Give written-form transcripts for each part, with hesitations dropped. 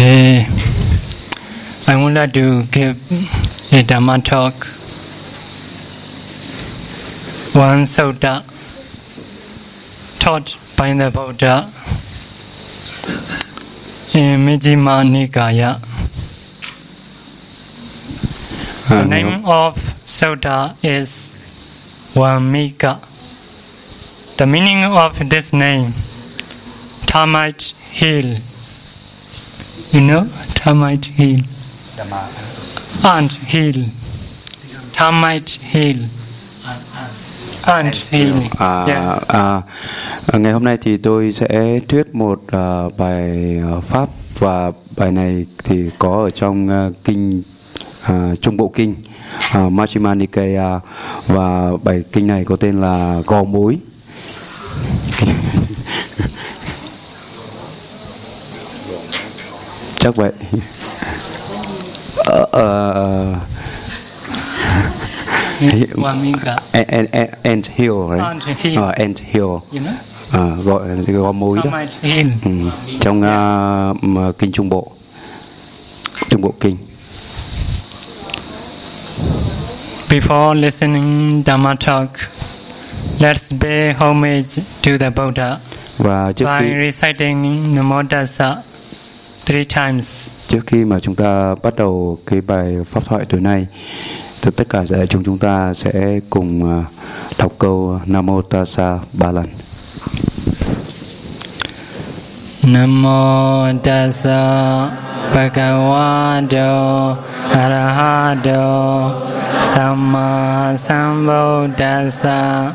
Today, I would like to give a Dhamma talk. One sutta taught by the Buddha in Majjhima Nikaya. The name of sutta is Vammika. The meaning of this name, termite hill. You know, termite hill. Ant hill. Termite hill. Ant hill. Ngày hôm nay thì tôi sẽ thuyết một bài pháp, và bài này thì có ở trong kinh Trung Bộ Kinh Majjhima Nikaya, và bài kinh này có tên là Gò Mối. Chắc vậy. Ant hill, right? Ant hill. Gọi là gò mối đó. Trong kinh Trung Bộ Kinh. Before listening Dhamma talk, let's pay homage to the Buddha by reciting Namo Tassa 3 times. Trước khi mà chúng ta bắt đầu cái bài pháp thoại tối nay, tất cả chúng ta sẽ cùng đọc câu Namo Tassa 3 lần. Namo Tassa Bhagavato Arahato Samma Sambuddhassa.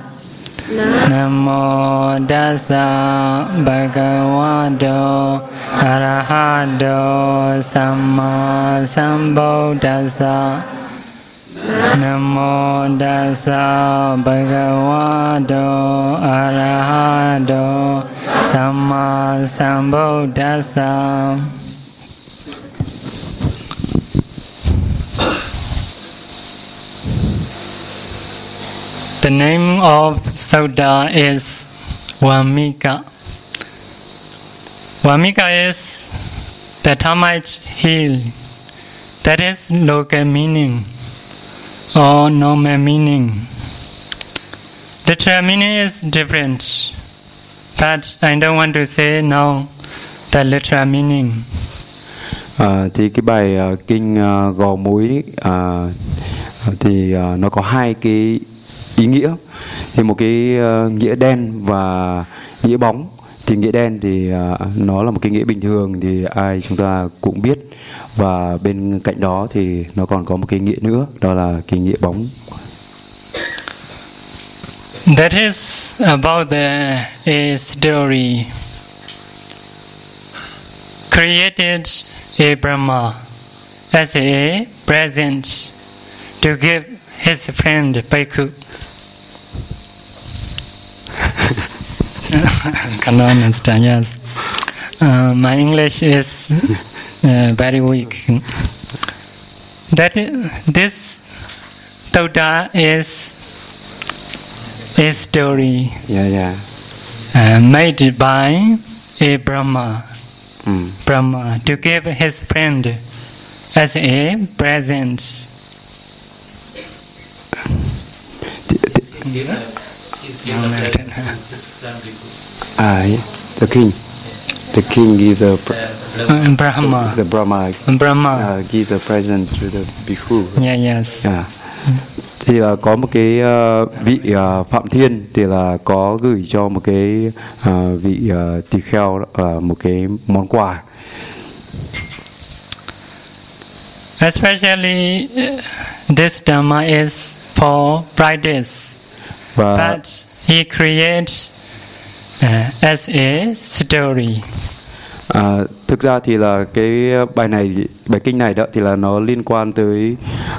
Namo Tassa Bhagavato Arahato Samma Sambuddhassa. Namo Tassa Bhagavato Arahato Samma Sambuddhassa. The name of sutta is Vammika. Vammika is the termite hill. That is local meaning or normal meaning. Literal meaning is different, but I don't want to say now the literal meaning. Thì cái bài kinh Gò Mối thì nó có hai cái ý nghĩa, thì một cái nghĩa đen và nghĩa bóng. Thì nghĩa đen thì nó là một cái nghĩa bình thường thì ai chúng ta cũng biết, và bên cạnh đó thì nó còn có một cái nghĩa nữa, đó là cái nghĩa bóng. That is about a story. Created a Brahma as a present to give his friend Bhikkhu. Cannot understand, yes. My English is very weak. This sutta is a story made by a Brahma. Brahma to give his friend as a present. The king give the Brahma. The Brahma give the present to the bhikkhu. Yes. Thì có một cái vị Phạm Thiên thì là có gửi cho một cái vị tỳ kheo một cái món quà. Especially this Dhamma is for brides, but he creates as a story. Thực ra thì là cái bài kinh này đó thì là nó liên quan tới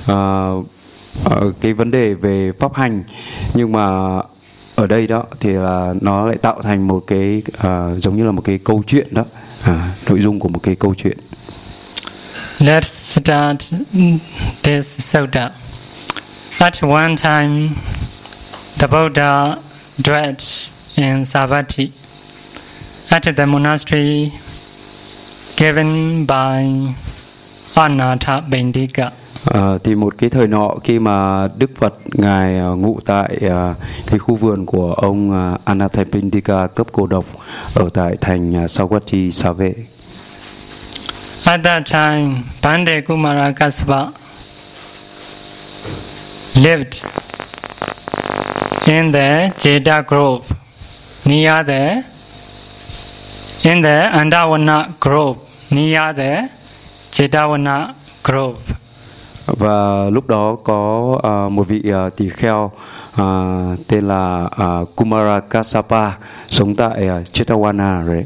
cái vấn đề về pháp hành, nhưng mà ở đây đó thì là nó lại tạo thành một cái giống như là một cái câu chuyện đó, nội dung của một cái câu chuyện. Let's start this sutta. At one time, the Buddha dwelt in Savatthi. At the monastery given by Anathapindika. Thì một cái thời nọ khi mà Đức Phật ngài ngụ tại cái khu vườn của ông Anathapindika cấp cô độc ở tại thành Savatthi Sa Vệ. At that time, Pandey Kumara Kassapa lived in the Jeta grove near in the Andawana grove near the Jetawana grove. Và lúc đó có một vị tỳ kheo tên là Kumara Kassapa sống tại Jetawana rồi.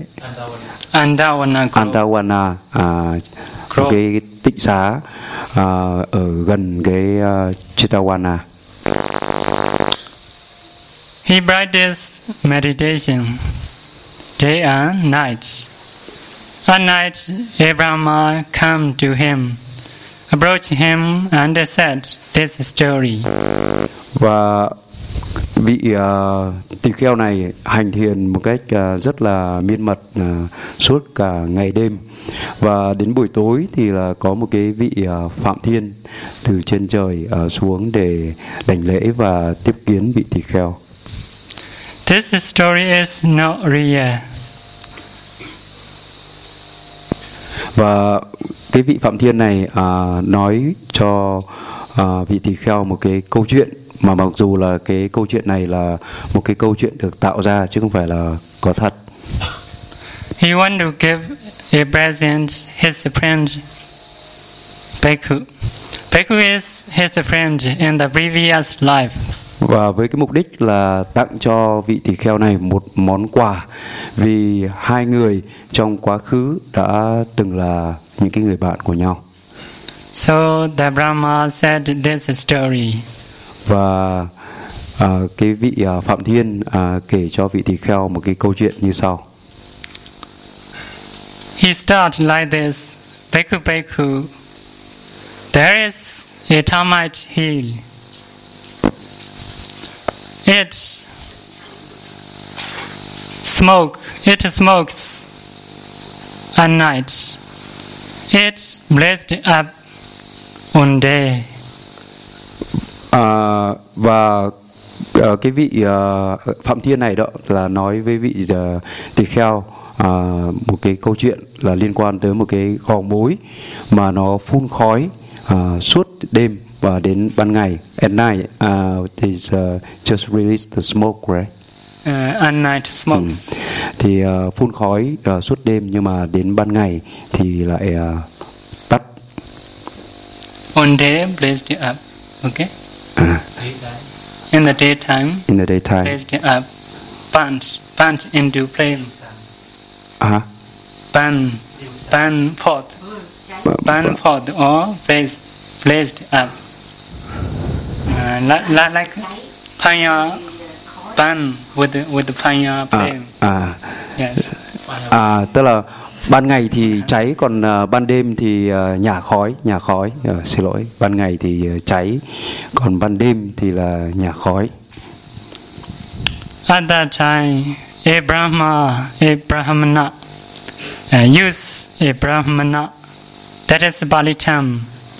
Andawana một cái tịnh xá ở gần cái Jetawana. He practiced meditation day and night. At night, a Brahma came to him, approached him and said this story. Và vị tỳ kheo này hành thiền một cách rất là miên mật suốt cả ngày đêm. Và đến buổi tối thì là có một cái vị Phạm Thiên từ trên trời xuống để đảnh lễ và tiếp kiến vị tỳ kheo. This story is not real. Và cái vị Phạm Thiên này nói cho vị tỳ kheo một cái câu chuyện mà mặc dù là cái câu chuyện này là một cái câu chuyện được tạo ra chứ không phải là có thật. He wanted to give a present his friend Bhikkhu. Bhikkhu is his friend in the previous life. Và với cái mục đích là tặng cho vị tỳ kheo này một món quà vì hai người trong quá khứ đã từng là những cái người bạn của nhau. So the Brahma said this story. Và cái vị Phạm Thiên kể cho vị tỳ kheo một cái câu chuyện như sau. He started like this. Bhikkhu, Bhikkhu, there is a termite hill. It smokes at night. It blazed up one day. Và cái vị Phạm Thiên này đó là nói với vị tỳ kheo một cái câu chuyện là liên quan tới một cái gò mối mà nó phun khói suốt đêm và đến ban ngày. At night, is just release the smoke, right? At night smokes. Thì phun khói suốt đêm nhưng mà đến ban ngày thì lại tắt. One day blazed up. Okay. In the daytime. Blazed up. Burnt into flames. Burn forth or blazed up. Like fire burn with the fire flame. Yes. Tức là ban ngày thì cháy, còn ban đêm thì nhả khói. Xin lỗi, ban ngày thì cháy, còn ban đêm thì là nhả khói. At that time, a Brahmana, use a Brahmana, that is Pali term.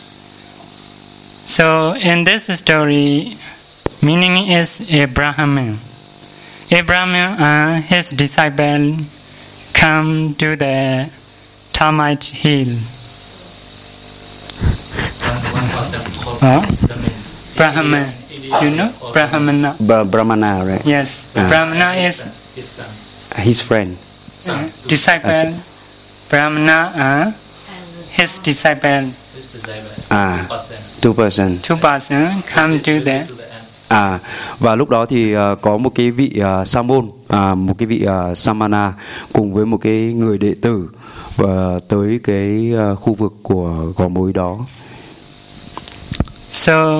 So in this story, meaning is a Brahmin. A Brahmin and his disciple come to the termite hill. Brahman, you know Brahmana. Brahmana, right? Yes, Brahmana is his friend. Disciple. Brahmana and his disciple. Two person come to the. Và lúc đó thì có một cái vị sa môn, một cái vị samana cùng với một cái người đệ tử và tới cái khu vực của gò mối đó. So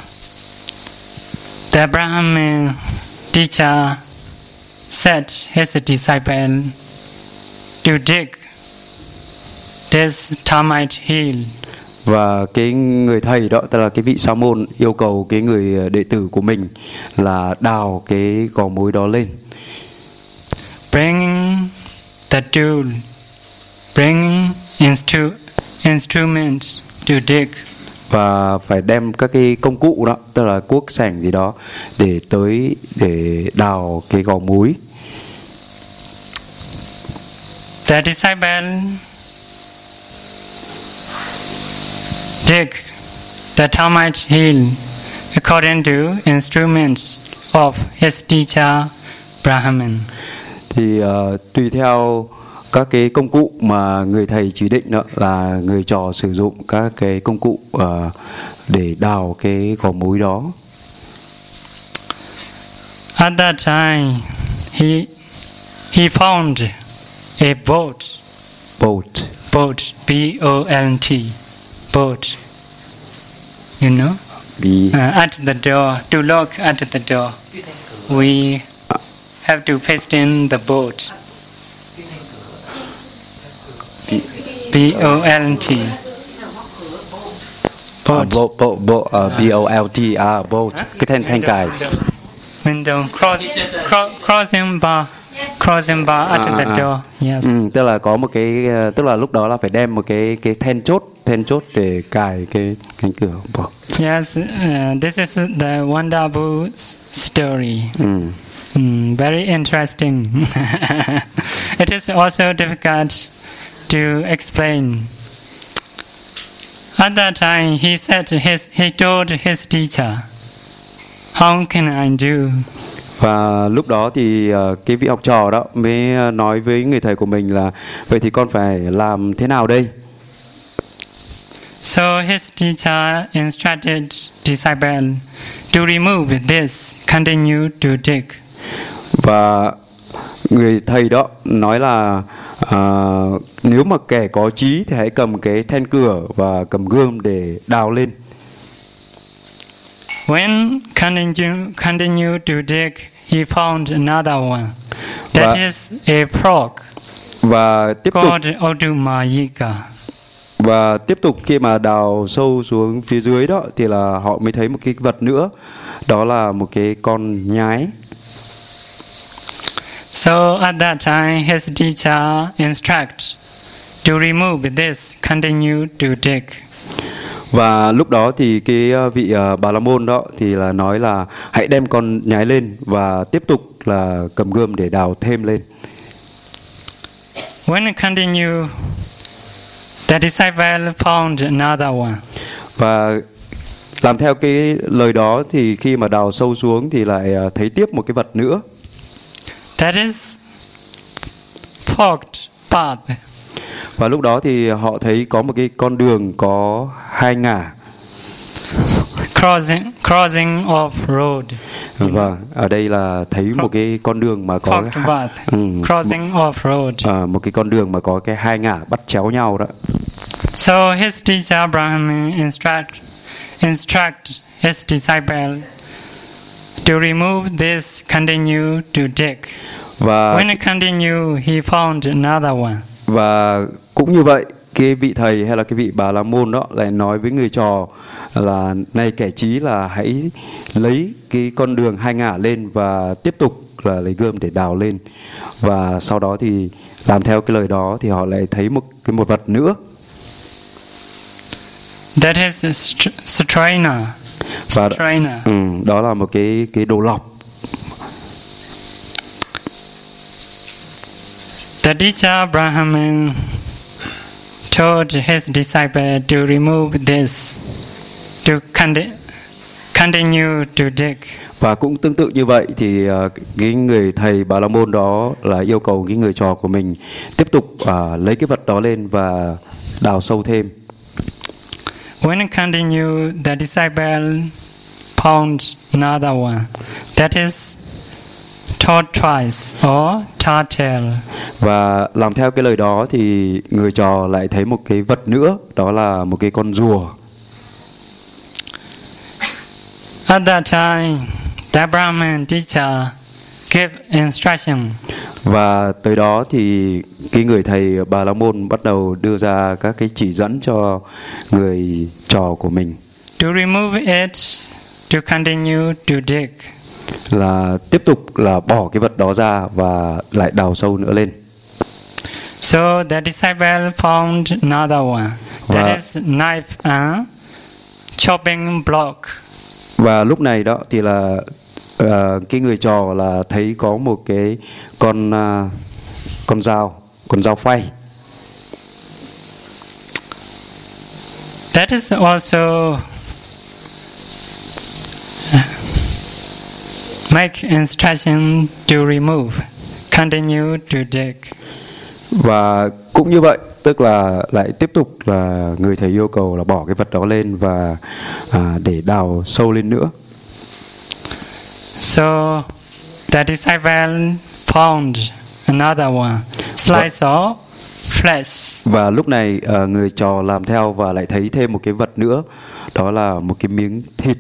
the Brahmin teacher said his disciple to dig this termite hill. Và cái người thầy đó, tức là cái vị sa môn, yêu cầu cái người đệ tử của mình là đào cái gò mối đó lên. Bring the tool, bring instruments to dig. Và phải đem các cái công cụ đó, tức là cuốc sẻng gì đó để đào cái gò múi. The disciple dig the termite hill according to instruments of his teacher Brahman. Thì tùy theo các cái công cụ mà người thầy chỉ định đó, là người trò sử dụng các cái công cụ để đào cái gò múi đó. At that time, he found a boat, B-O-L-T, boat. You know, at the door. To look at the door, we have to paste in the boat. B-O-L-T. B-O-L-T, boat, cái thanh cài. Window, crossing bar at the door. Yes. Tức là có một cái, tức là lúc đó là phải đem một cái then chốt để cài cái cánh cửa. Yes, this is the wonderful story. Very interesting. It is also difficult to explain. At that time, he told his teacher, "How can I do?" Và lúc đó thì cái vị học trò đó mới nói với người thầy của mình là vậy thì con phải làm thế nào đây? So his teacher instructed disciple to remove this, continue to dig. Và người thầy đó nói là nếu mà kẻ có trí thì hãy cầm cái then cửa và cầm gươm để đào lên. When continue to dig, he found another one. That is a frog. Và tiếp tục called Odumayika. Và tiếp tục khi mà đào sâu xuống phía dưới đó thì là họ mới thấy một cái vật nữa, đó là một cái con nhái. So at that time his teacher instruct to remove this, continue to dig. Và lúc đó thì cái vị Bà La Môn đó thì là nói là hãy đem con nhái lên và tiếp tục là cầm gươm để đào thêm lên. When it continue, the disciple found another one. Và làm theo cái lời đó thì khi mà đào sâu xuống thì lại thấy tiếp một cái vật nữa. That is forked path. Và lúc đó thì họ thấy có một cái con đường có hai ngả. Crossing off road. Và ở đây là thấy một cái con đường mà có crossing off road. Một cái con đường mà có cái hai ngả bắt chéo nhau đó. So his teacher Brahman instruct his disciple to remove this, continue to dig. Và when it continue, he found another one. Và cũng như vậy, cái vị thầy hay là cái vị Bà La Môn đó lại nói với người trò là này kẻ trí, là hãy lấy cái con đường hai ngả lên và tiếp tục là lấy gươm để đào lên. Và sau đó thì làm theo cái lời đó thì họ lại thấy một vật nữa. That is strainer. Và đó là một cái đồ lọc. The teacher Brahman told his disciple to remove this, to continue to dig. Và cũng tương tự như vậy thì cái người thầy Bà La Môn đó là yêu cầu cái người trò của mình tiếp tục lấy cái vật đó lên và đào sâu thêm. When it continue, the disciple found another one. That is tortoise or turtle. Và làm theo cái lời đó thì người trò lại thấy một cái vật nữa, đó là một cái con rùa. At that time, the Brahman teacher gave instruction. Và tới đó thì cái người thầy Bà La Môn bắt đầu đưa ra các cái chỉ dẫn cho người trò của mình. To remove it, to continue to dig. Là tiếp tục là bỏ cái vật đó ra và lại đào sâu nữa lên. So the disciple found another one. That Và- is knife and chopping block. Và lúc này đó thì là cái người trò là thấy có một cái con dao phay. That is also make instruction to remove. Continue to dig. Và cũng như vậy, tức là lại tiếp tục là người thầy yêu cầu là bỏ cái vật đó lên và để đào sâu lên nữa. So the disciple found another one, slice of flesh. Và lúc này người trò làm theo và lại thấy thêm một cái vật nữa, đó là một cái miếng thịt.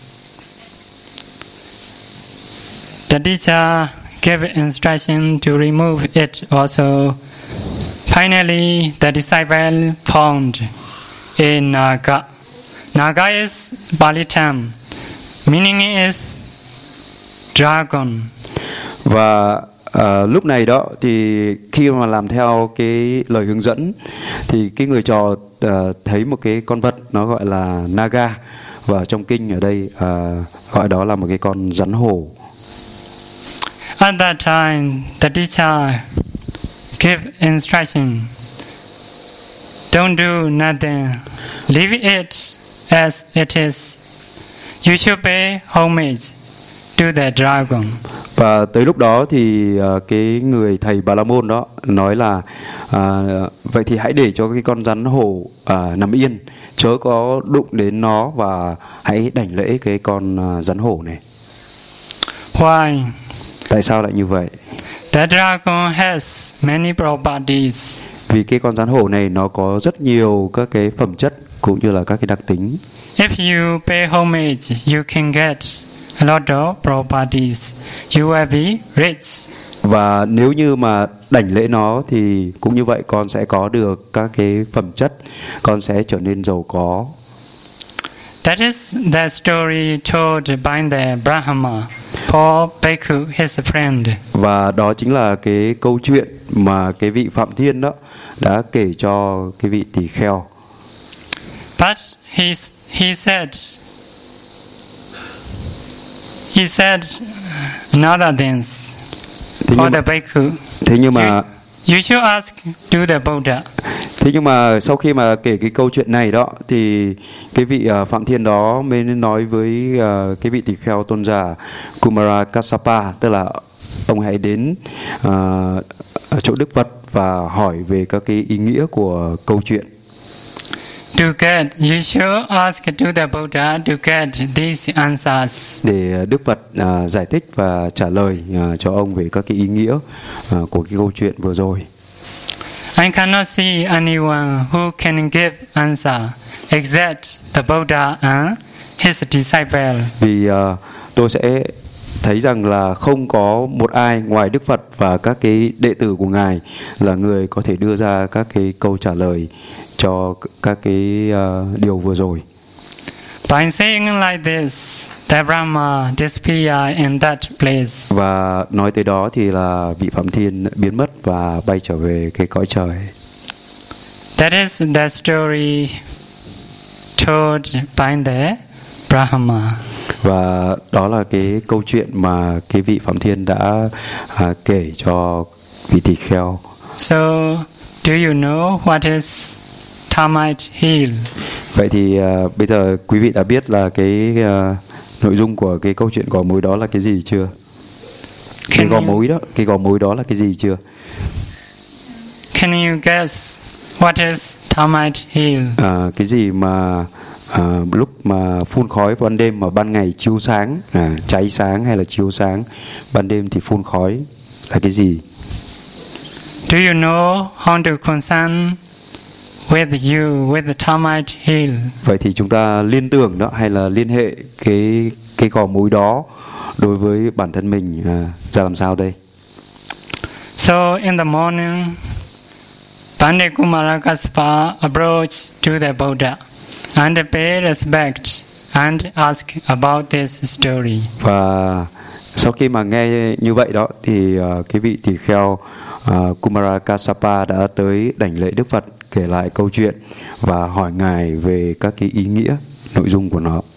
The teacher gave instruction to remove it also. Finally, the disciple found a naga. Naga is Pali term, meaning is dragon. Và lúc này đó thì khi mà làm theo cái lời hướng dẫn thì cái người trò thấy một cái con vật nó gọi là naga, và trong kinh ở đây gọi đó là một cái con rắn hổ. At that time, the teacher gave instruction. Don't do nothing. Leave it as it is. You should pay homage to the dragon. Và tới lúc đó thì cái người thầy Bà La Môn đó nói là vậy thì hãy để cho cái con rắn hổ nằm yên, chớ có đụng đến nó, và hãy đảnh lễ cái con rắn hổ này. Why? Tại sao lại như vậy? The dragon has many properties. Vì cái con rắn hổ này nó có rất nhiều các cái phẩm chất cũng như là các cái đặc tính. If you pay homage, you can get a lot of properties. You will be rich. Và nếu như mà đảnh lễ nó thì cũng như vậy, con sẽ có được các cái phẩm chất, con sẽ trở nên giàu có. That is the story told by the Brahma for Bhikkhu, his friend. Và đó chính là cái câu chuyện mà cái vị Phạm Thiên đó đã kể cho cái vị tỳ kheo. But he said another things for the Bhikkhu. Thế nhưng mà You should ask to the Buddha. Thế nhưng mà sau khi mà kể cái câu chuyện này đó thì cái vị Phạm Thiên đó mới nói với cái vị tỳ kheo tôn giả Kumara Kassapa, tức là ông hãy đến chỗ Đức Phật và hỏi về các cái ý nghĩa của câu chuyện. To get, you should ask to the Buddha to get these answers. Để Đức Phật giải thích và trả lời cho ông về các cái ý nghĩa của cái câu chuyện vừa rồi. I cannot see anyone who can give answer except the Buddha and his disciple. Vì tôi sẽ thấy rằng là không có một ai ngoài Đức Phật và các cái đệ tử của Ngài là người có thể đưa ra các cái câu trả lời cho các cái điều vừa rồi. By saying like this, the Brahma disappeared in that place. Và nói tới đó thì là vị Phạm Thiên biến mất và bay trở về cái cõi trời. That is the story told by the Brahma. Và đó là cái câu chuyện mà cái vị Phạm Thiên đã kể cho vị tỳ kheo. So, do you know what is termite hill? Vậy thì bây giờ quý vị đã biết là cái nội dung của cái câu chuyện gò mối đó là cái gì chưa? Cái gò mối đó là cái gì chưa? Can you guess what is termite hill? Cái gì mà lúc mà phun khói ban đêm mà ban ngày chiếu sáng, cháy sáng hay là chiếu sáng, ban đêm thì phun khói là cái gì? Do you know how to concern with you with the termite hill? Vậy thì chúng ta liên tưởng đó hay là liên hệ cái gò mối đó đối với bản thân mình ra làm sao đây? So in the morning, Pandit Kumara Kassapa approached to the Buddha and paid respect and asked about this story. Và sau khi mà nghe như vậy đó thì cái vị tỳ kheo Kumara Kassapa đã tới đảnh lễ Đức Phật, kể lại câu chuyện và hỏi Ngài về các cái ý nghĩa, nội dung của nó.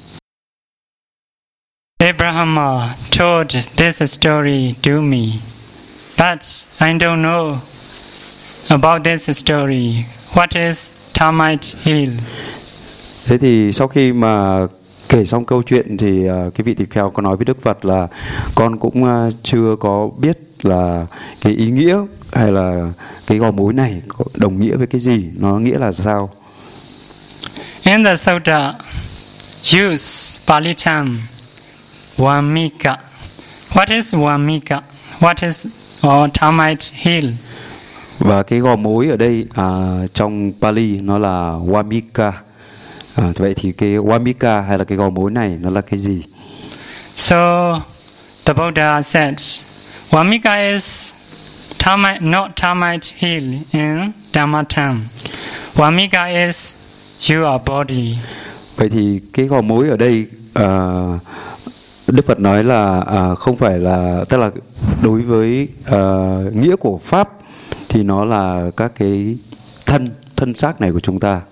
Abraham told this story to me, but I don't know about this story. What is termite hill? Thế thì sau khi mà kể xong câu chuyện thì cái vị tỳ kheo có nói với Đức Phật là con cũng chưa có biết là cái ý nghĩa hay là cái gò mối này đồng nghĩa với cái gì, nó nghĩa là sao. In the sutta, use Pali term Vamika. What is Vamika? What is termite hill? Và cái gò mối ở đây trong Pali nó là Vamika. Vậy thì cái Vamika hay là cái gò mối này nó là cái gì? So the Buddha said, Vamika is not termite hill in Dhammatam. Vamika is your body. Vậy thì cái gò mối ở đây Đức Phật nói là không phải là, tức là đối với nghĩa của Pháp thì nó là các cái thân xác này của chúng ta.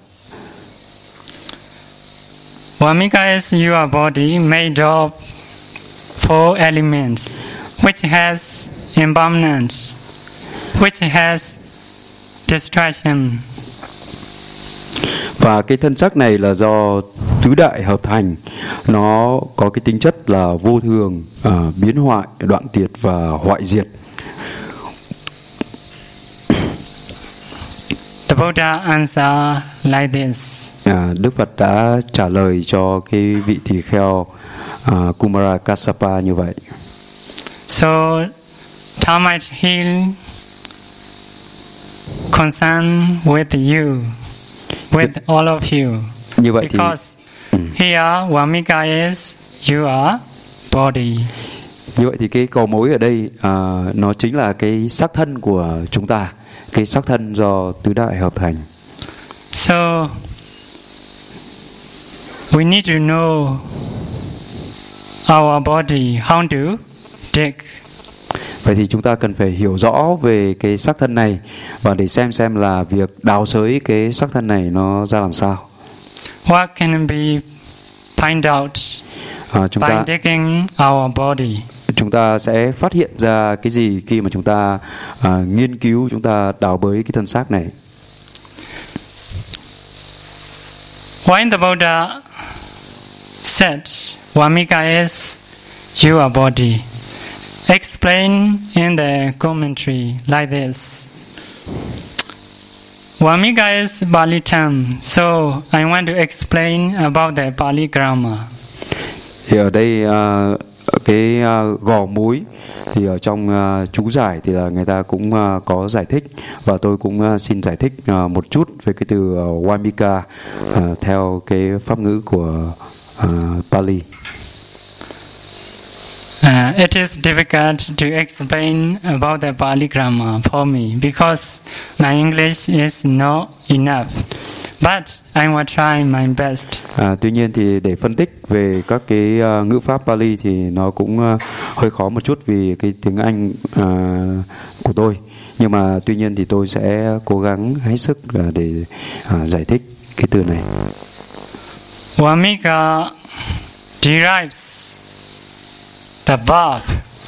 Vamika is your body made of 4 elements, which has impermanence, which has distraction. Và cái thân xác này là do tứ đại hợp thành, nó có cái tính chất là vô thường, biến hoại, đoạn tiệt và hoại diệt. The Buddha answered like this. Đức Phật đã trả lời cho cái vị tỳ kheo Kumara Kassapa như vậy. So, termite hill concern with you, with all of you. Như vậy because here Vamika is your body. Như vậy thì cái cầu mối ở đây nó chính là cái xác thân của chúng ta, cái xác thân do tứ đại hợp thành. So we need to know our body, how to dig. Vậy thì chúng ta cần phải hiểu rõ về cái xác thân này và để xem là việc đào xới cái xác thân này nó ra làm sao. What can be find out by digging our body? Chúng ta sẽ phát hiện ra cái gì khi mà chúng ta nghiên cứu, chúng ta đào bới cái thân xác này. When the Buddha said Vamika is your body, explain in the commentary like this. Vamika is Pali term, so I want to explain about the Pali grammar. Thì ở đây cái gò mối thì ở trong chú giải thì là người ta cũng có giải thích, và tôi cũng xin giải thích một chút về cái từ Vamika theo cái pháp ngữ của Pali. It is difficult to explain about the Pali grammar for me because my English is not enough. But I will try my best. Tuy nhiên thì để phân tích về các cái ngữ pháp Pali thì nó cũng hơi khó một chút vì cái tiếng Anh của tôi. Nhưng mà tuy nhiên thì tôi sẽ cố gắng hết sức để giải thích cái từ này. Vamika derives the verb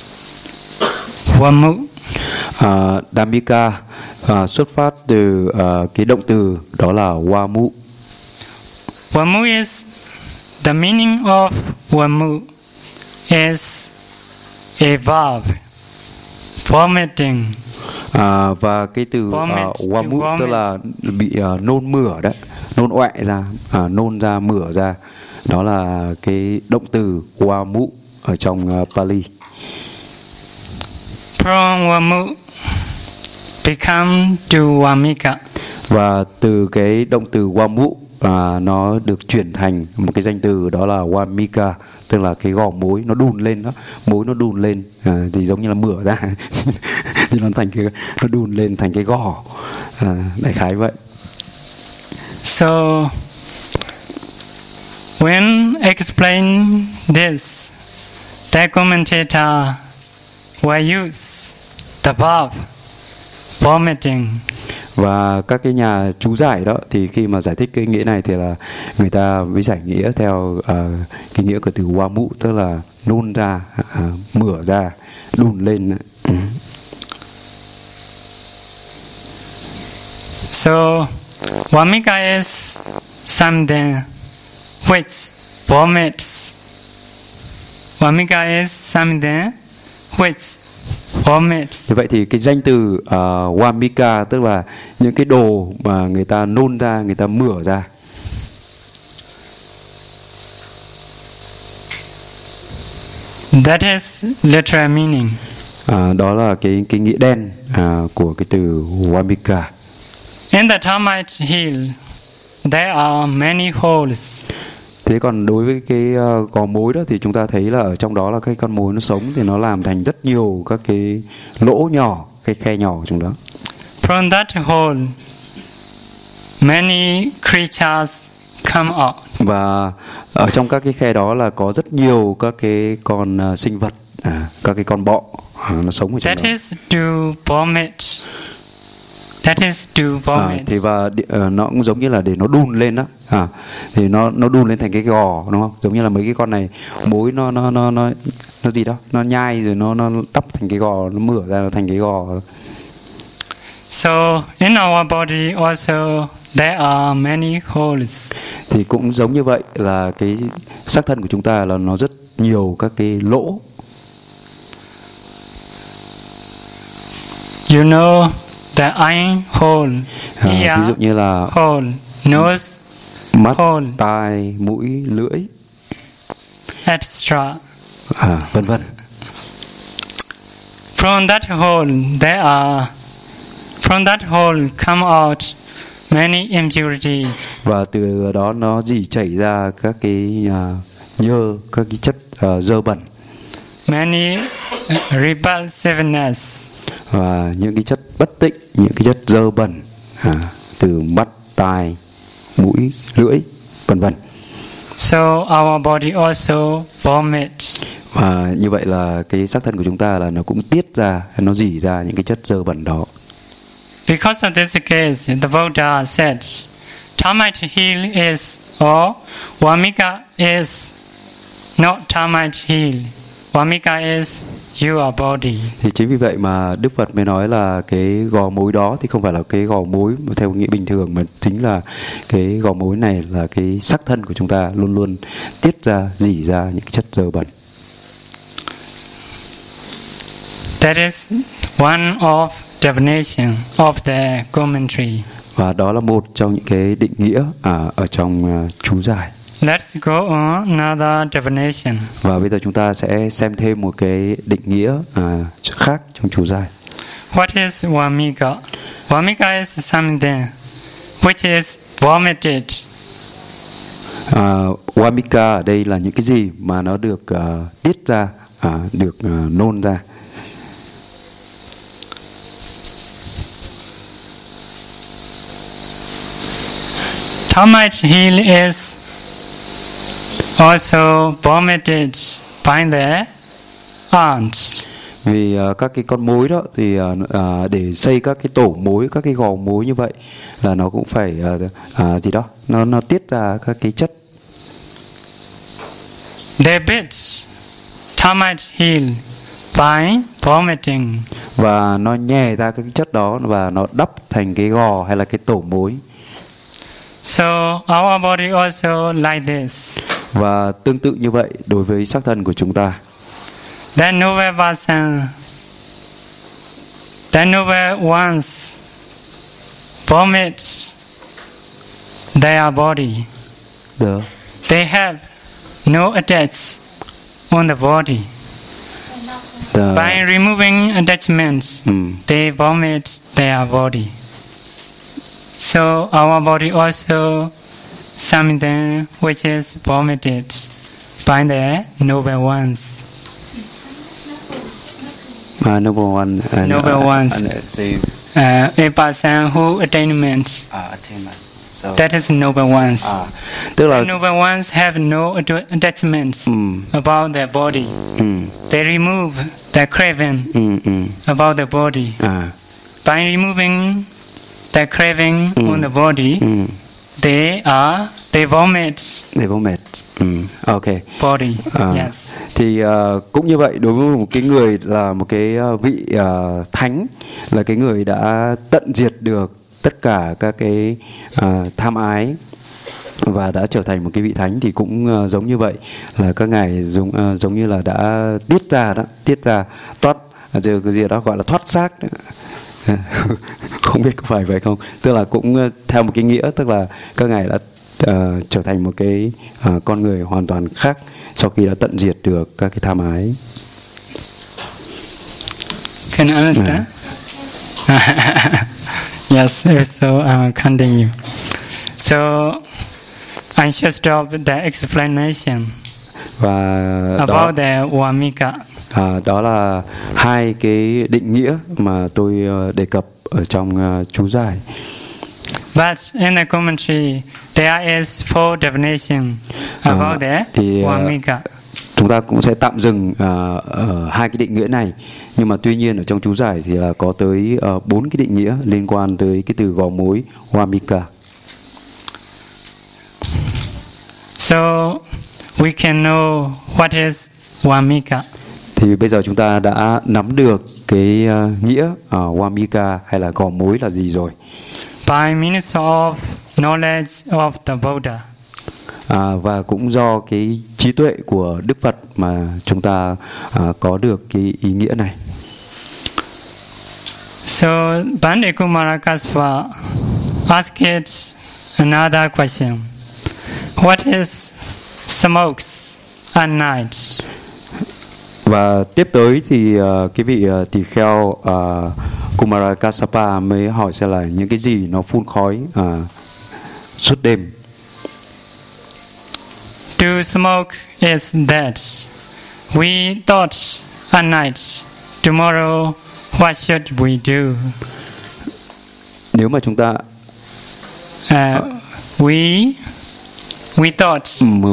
vamu. Dhammika xuất phát từ cái động từ đó là vamu. Vamu is the meaning of vamu is a verb vomiting. Và cái từ vamu tức là bị nôn mửa đấy, nôn ọe ra, nôn ra, mửa ra. Đó là cái động từ vamu ở trong Pali. From vamu become to Vamika. Và từ cái động từ vamu nó được chuyển thành một cái danh từ đó là Vamika, tức là cái gò mối nó đùn lên đó, mối nó đùn lên thì giống như là mửa ra thì nó thành cái, nó đùn lên thành cái gò, đại khái vậy. So when explain this, the commentator will use the verb vomiting. Và các cái nhà chú giải đó thì khi mà giải thích cái nghĩa này thì là người ta mới giải nghĩa theo cái nghĩa của từ wamu, tức là nôn ra, mửa ra, đun lên. So vamika is something which vomits. Vamika is something which vomits. Vậy thì cái danh từ vamika tức là những cái đồ mà người ta nôn ra, người ta mửa ra. That is literal meaning. Đó là cái nghĩa đen của cái từ vamika. In the termite hill, there are many holes. Thế còn đối với cái gò mối đó thì chúng ta thấy là ở trong đó là cái con mối nó sống thì nó làm thành rất nhiều các cái lỗ nhỏ, cái khe nhỏ trong đó. From that hole, many creatures come out. Và ở trong các cái khe đó là có rất nhiều các cái con sinh vật, các cái con bọ nó sống ở trong That đó. is to vomit. That is to vomit. Thì và nó cũng giống như là để nó đun lên đó. Thì nó đun lên thành cái gò, đúng không? Giống như là mấy cái con này mối nó gì đó, nó nhai rồi nó đắp thành cái gò, nó mửa ra nó thành cái gò. So in our body also there are many holes. Thì cũng giống như vậy là cái xác thân của chúng ta là nó rất nhiều các cái lỗ. You know the eye hole, ear Ví dụ như là hole, nose mắt, hole, tai, mũi, lưỡi, etc. Vân vân. From that hole come out many impurities. Và từ đó nó rỉ chảy ra các cái nhơ, các cái chất dơ bẩn. Many repulsiveness. Và những cái chất bất tịnh, những cái chất dơ bẩn từ mắt, tai, mũi, lưỡi, vân vân. So our body also vomit. Và như vậy là cái xác thân của chúng ta là nó cũng tiết ra, nó rỉ ra những cái chất dơ bẩn đó. Because of this case, the Buddha said, termite hill is, or vamika is not termite hill. Vamika is your body. Thì chính vì vậy mà Đức Phật mới nói là cái gò mối đó thì không phải là cái gò mối theo nghĩa bình thường, mà chính là cái gò mối này là cái xác thân của chúng ta luôn luôn tiết ra, rỉ ra những cái chất dơ bẩn. That is one of definition of the commentary. Và đó là một trong những cái định nghĩa ở trong chú giải. Let's go on another definition. Và bây giờ chúng ta sẽ xem thêm một cái định nghĩa khác trong chú giải. What is vamika? Vamika is something which is vomited. Vamika ở đây là những cái gì mà nó được tiết ra, được nôn ra. Termite hill is also vomited by the ants. Vì các cái con mối đó thì để xây các cái tổ mối, các cái gò mối như vậy là nó cũng phải gì đó, nó tiết ra các cái chất. They beat termite hill by vomiting. Và nó nhè ra các cái chất đó và nó đắp thành cái gò hay là cái tổ mối. So our body also like this. Và tương tự như vậy đối với xác thân của chúng ta. The noble person, the noble ones vomit their body. They have no attach on the body. By removing attachment, they vomit their body. So our body also something which is vomited by the noble ones. Noble one. Noble ones. A person who attainment. So, that is noble ones. Tức là the noble ones have no attachment about their body. They remove the craving about the body. by removing the craving on the body, they vomit. They vomit. Ok. Body. Yes. Thì cũng như vậy, đối với một cái người là một cái vị thánh, là cái người đã tận diệt được tất cả các cái tham ái và đã trở thành một cái vị thánh, thì cũng giống như vậy, là các ngài giống như là đã tiết ra thoát, giờ cái gì đó gọi là thoát xác. Không biết có phải vậy không, tức là cũng theo một cái nghĩa, tức là các ngài đã trở thành một cái con người hoàn toàn khác sau khi đã tận diệt được các cái tham ái. Can you understand? Yes, so continue. So I should stop the explanation Và about the Vamika. Đó là hai cái định nghĩa mà tôi đề cập ở trong chú giải. But in the commentary, there is four definition about the Vamika. Chúng ta cũng sẽ tạm dừng ở hai cái định nghĩa này, nhưng mà tuy nhiên ở trong chú giải thì là có tới 4 cái định nghĩa liên quan tới cái từ gò mối Vamika. So we can know what is Vamika. Thì bây giờ chúng ta đã nắm được cái nghĩa Vamika hay là gò mối là gì rồi. By means of knowledge of the Buddha. Và cũng do cái trí tuệ của Đức Phật mà chúng ta có được cái ý nghĩa này. So Bhante Kumarakasva asked another question. What is smokes at night? Và tiếp tới thì cái vị tỳ kheo Kumarakasapa mới hỏi xem là những cái gì nó phun khói suốt đêm. To smoke is that we thought at night, tomorrow what should we do? Nếu mà chúng ta we thought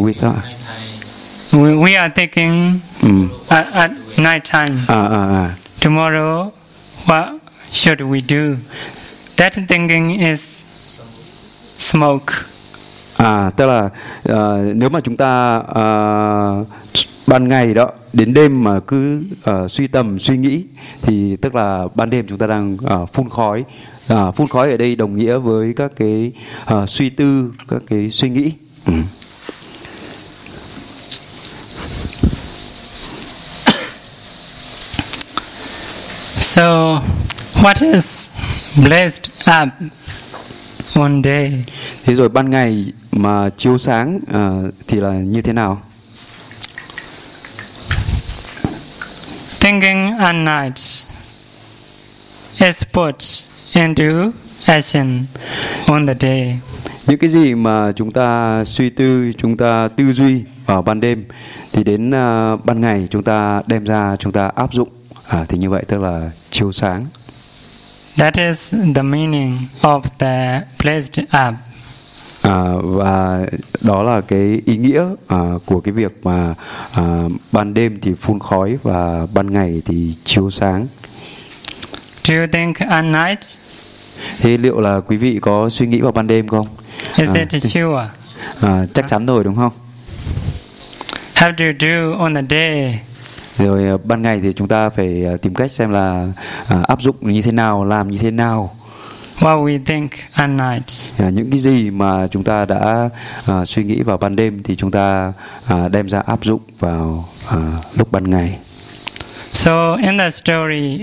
we are thinking at night time. Tomorrow what should we do? That thinking is smoke. Tức là nếu mà chúng ta ban ngày đó đến đêm mà cứ suy tầm suy nghĩ, thì tức là ban đêm chúng ta đang phun khói. Phun khói ở đây đồng nghĩa với các cái suy tư, các cái suy nghĩ. So what is blessed up one day? Thế rồi ban ngày mà chiếu sáng thì là như thế nào? Thinking at night is put into action on the day. Những cái gì mà chúng ta suy tư, chúng ta tư duy vào ban đêm, thì đến ban ngày chúng ta đem ra, chúng ta áp dụng. Thì như vậy tức là chiếu sáng. That is the meaning of the blessed up. Và đó là cái ý nghĩa của cái việc mà ban đêm thì phun khói và ban ngày thì chiếu sáng. Do you think at night? Thế liệu là quý vị có suy nghĩ vào ban đêm không? Is it sure? Chắc chắn rồi đúng không? How do you do on the day? Rồi ban ngày thì chúng ta phải tìm cách xem là áp dụng như thế nào, làm như thế nào. What we think at night. Những cái gì mà chúng ta đã suy nghĩ vào ban đêm thì chúng ta đem ra áp dụng vào lúc ban ngày. So in the story,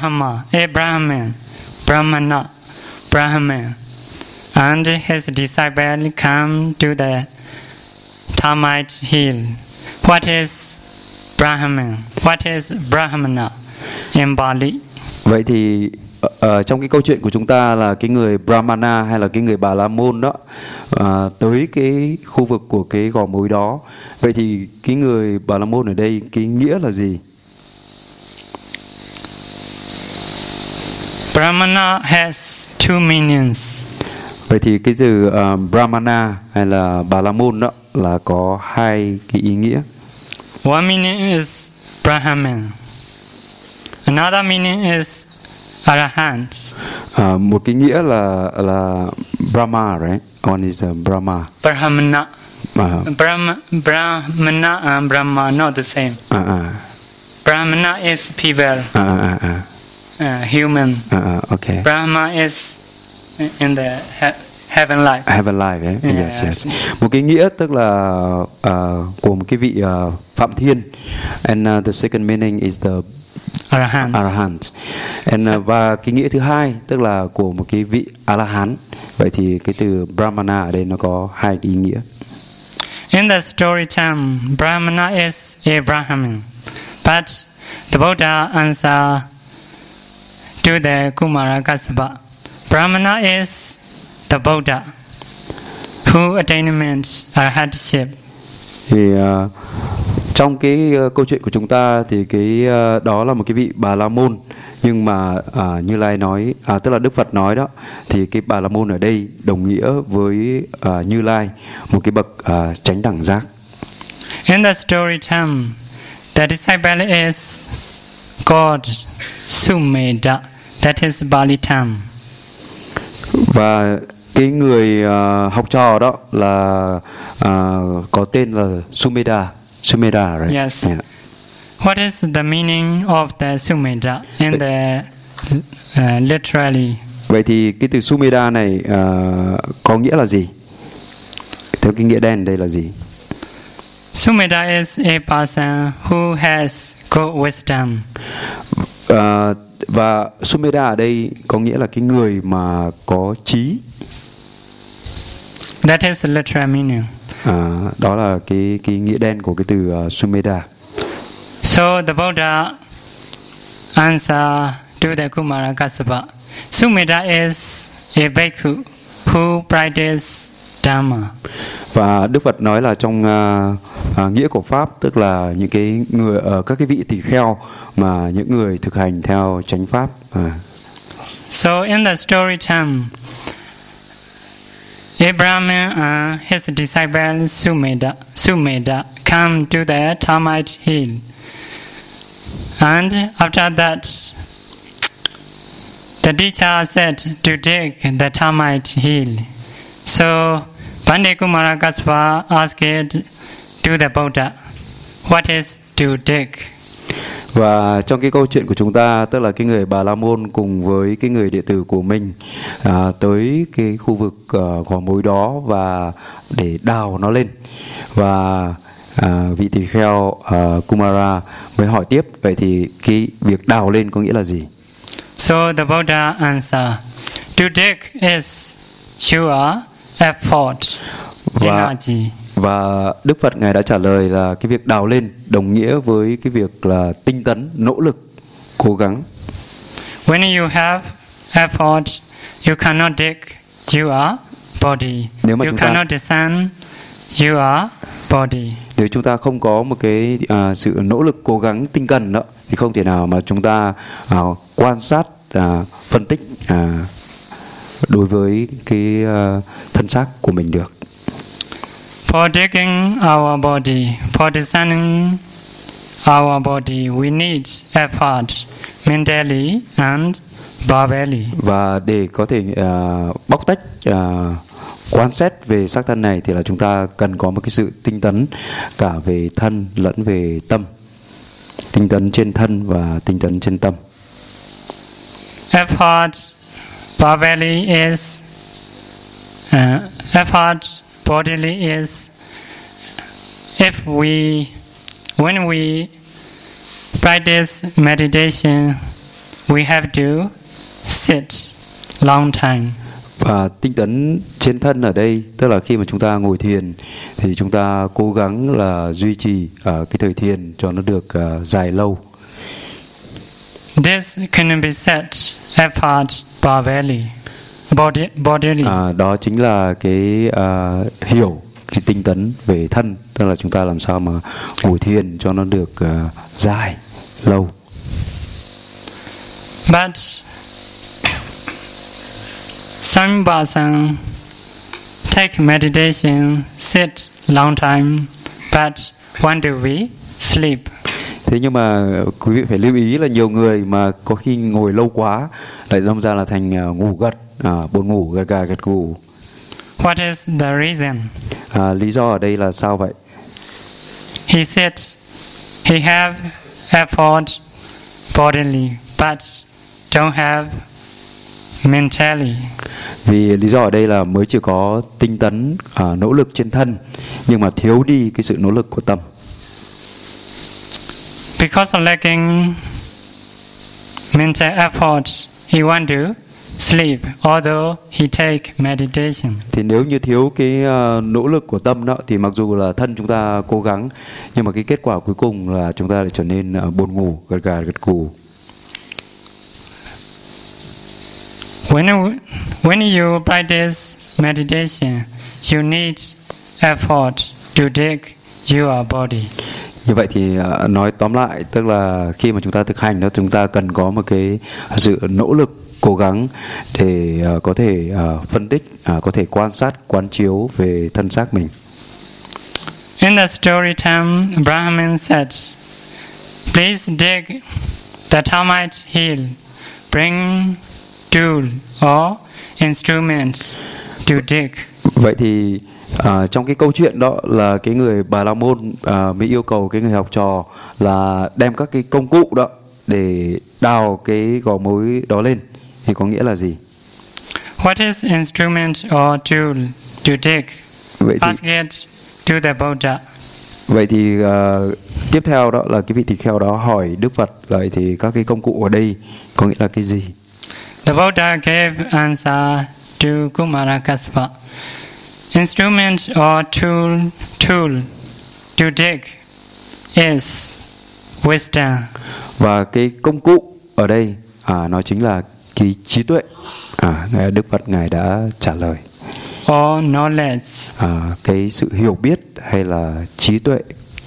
Brahman, and his disciple come to the termite hill. What is Brahman? What is Brahmana in Bali? Vậy thì trong cái câu chuyện của chúng ta là cái người Brahmana hay là cái người Bà La Môn đó tới cái khu vực của cái gò mối đó. Vậy thì cái người Bà La Môn ở đây cái nghĩa là gì? Brahmana has two meanings. Vậy thì cái từ Brahmana hay là Bà La Môn đó là có hai cái ý nghĩa. One meaning is Brahman. Another meaning is Arahants. Một cái nghĩa là Brahma, right? One is Brahma. Brahmana. Brahmana and Brahma not the same. Brahmana is people. Human. Okay. Brahma is in the heaven life. Heaven life, yes. Một cái nghĩa tức là của một cái vị phạm thiên, and the second meaning is the Arahant. And và cái nghĩa thứ hai tức là của một cái vị A-la-hán. Vậy thì cái từ Brahmana ở đây nó có hai cái ý nghĩa. In the story time, Brahmana is a Brahmin, but the Buddha answer to the Kumara Kassapa. Brahmana is the Buddha who attainment arhatship. Thì trong cái câu chuyện của chúng ta thì cái đó là một cái vị Bà La Môn, nhưng mà Như Lai nói, tức là Đức Phật nói đó, thì cái Bà La Môn ở đây đồng nghĩa với Như Lai, một cái bậc chánh đẳng giác. In the story time, the disciple is called Sumedha, that is Bali time. Và cái người học trò đó là có tên là Sumedha, right? Yes. Yeah. What is the meaning of the Sumedha in the literally? Vậy thì cái từ Sumedha này có nghĩa là gì? Theo cái nghĩa đen đây là gì? Sumedha is a person who has good wisdom. Và Sumedha ở đây có nghĩa là cái người mà có trí. That is the literal meaning. Đó là cái nghĩa đen của cái từ Sumedha. So the Buddha answer to the Kumara Kassapa. Sumedha is a bhikkhu who practices Dhamma. Và Đức Phật nói là trong nghĩa của Pháp, tức là những cái người các cái vị tỳ kheo mà những người thực hành theo chánh pháp. So in the story time, Abraham and his disciple Sumedha come to the termite hill, and after that, the teacher said to dig the termite hill. So Pandit Kumara Kassapa asked to the Buddha, "What is to dig?" Và trong cái câu chuyện của chúng ta, tức là cái người Bà La Môn cùng với cái người đệ tử của mình tới cái khu vực gò mối đó và để đào nó lên. Và vị tỳ kheo Kumara mới hỏi tiếp, vậy thì cái việc đào lên có nghĩa là gì? So the Buddha answer, to dig is your effort, energy. Và Đức Phật Ngài đã trả lời là cái việc đào lên đồng nghĩa với cái việc là tinh tấn, nỗ lực, cố gắng. When you have effort, you cannot dig your body. You cannot descend your body. Nếu chúng ta không có một cái sự nỗ lực, cố gắng, tinh cần đó, thì không thể nào mà chúng ta quan sát, phân tích đối với cái thân xác của mình được. For digging our body, for descending our body, we need effort, mentally and verbally. Và để có thể bóc tách quan sát về xác thân này thì là chúng ta cần có một cái sự tinh tấn cả về thân lẫn về tâm. Tinh tấn trên thân và tinh tấn trên tâm. Effort verbally is effort bodily is when we practice meditation, we have to sit long time. Và tinh tấn trên thân ở đây tức là khi mà chúng ta ngồi thiền thì chúng ta cố gắng là duy trì cái thời thiền cho nó được dài lâu. This can be said effort bodily. Đó chính là cái hiểu cái tinh tấn về thân, tức là chúng ta làm sao mà ngồi thiền cho nó được dài lâu. But some person take meditation, sit long time, but when do we sleep? Thế nhưng mà quý vị phải lưu ý là nhiều người mà có khi ngồi lâu quá lại đâm ra là thành ngủ gật, buồn ngủ, gật gà gật gù. What is the reason? Lý do ở đây là sao vậy? He said he have effort bodily but don't have mentally. Vì lý do ở đây là mới chỉ có tinh tấn, nỗ lực trên thân, nhưng mà thiếu đi cái sự nỗ lực của tâm. Because of lacking mental effort, he want to sleep, although he take meditation. Thì nếu như thiếu cái nỗ lực của tâm đó, thì mặc dù là thân chúng ta cố gắng, nhưng mà cái kết quả cuối cùng là chúng ta lại trở nên buồn ngủ, gật gà gật gù. When you practice meditation, you need effort to dig your body. Như vậy thì nói tóm lại, tức là khi mà chúng ta thực hành đó, chúng ta cần có một cái sự nỗ lực, cố gắng để có thể phân tích, có thể quan sát, quán chiếu về thân xác mình. In the story time, Brahman said, "Please dig the termite hill, bring tool or instrument to dig." Vậy thì trong cái câu chuyện đó là cái người Bà La Môn mới yêu cầu cái người học trò là đem các cái công cụ đó để đào cái gò mối đó lên. Thì có nghĩa là gì? What is instrument or tool to dig? Ask it to the Buddha. Vậy thì tiếp theo đó là cái vị tỳ kheo đó hỏi Đức Phật, vậy thì các cái công cụ ở đây có nghĩa là cái gì? The Buddha gave answer to Kumara Kassapa. Instrument or tool to dig is wisdom. Và cái công cụ ở đây nó chính là cái trí tuệ. Đức Phật ngài đã trả lời. Or knowledge. Cái sự hiểu biết hay là trí tuệ.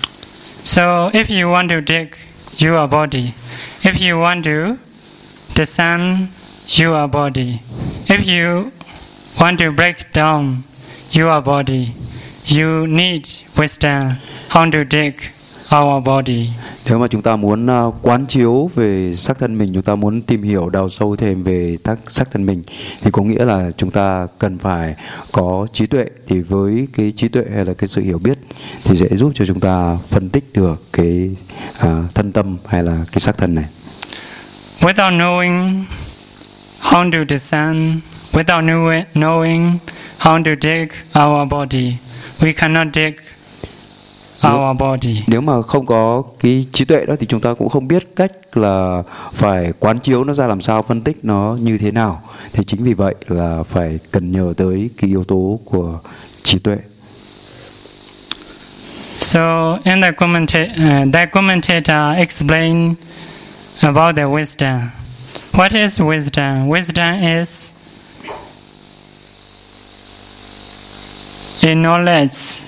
So if you want to dig your body, if you want to discern your body, if you want to break down your body, you need wisdom how to dig our body. Nếu mà chúng ta muốn quán chiếu về xác thân mình, chúng ta muốn tìm hiểu đào sâu thêm về xác thân mình, thì có nghĩa là chúng ta cần phải có trí tuệ. Thì với cái trí tuệ hay là cái sự hiểu biết thì sẽ giúp cho chúng ta phân tích được cái thân tâm hay là cái xác thân này. Without knowing how to discern, without knowing how to dig our body, we cannot dig our body. Nếu mà không có cái trí tuệ đó thì chúng ta cũng không biết cách là phải quán chiếu nó ra làm sao, phân tích nó như thế nào. Thì chính vì vậy là phải cần nhờ tới cái yếu tố của trí tuệ. So in the commentator explain about the wisdom. What is wisdom? Wisdom is a knowledge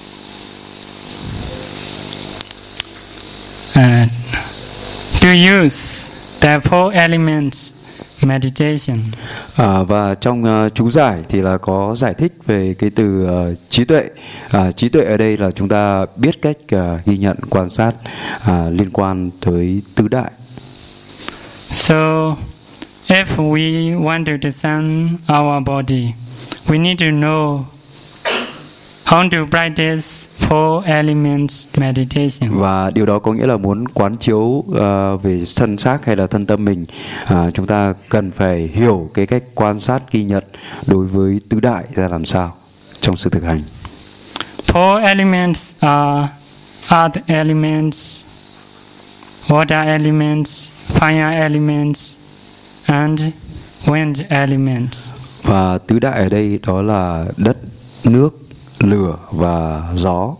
to use the four elements meditation. Và trong chú giải thì là có giải thích về cái từ trí tuệ. Trí tuệ ở đây là chúng ta biết cách ghi nhận, quan sát liên quan tới tứ đại. So if we want to discern our body, we need to know how to practice four elements meditation. Và điều đó có nghĩa là muốn quán chiếu về thân xác hay là thân tâm mình, chúng ta cần phải hiểu cái cách quan sát ghi nhận đối với tứ đại ra làm sao trong sự thực hành. Four elements are earth elements, water elements, fire elements, and wind elements. Và tứ đại ở đây đó là đất, nước, lửa và gió.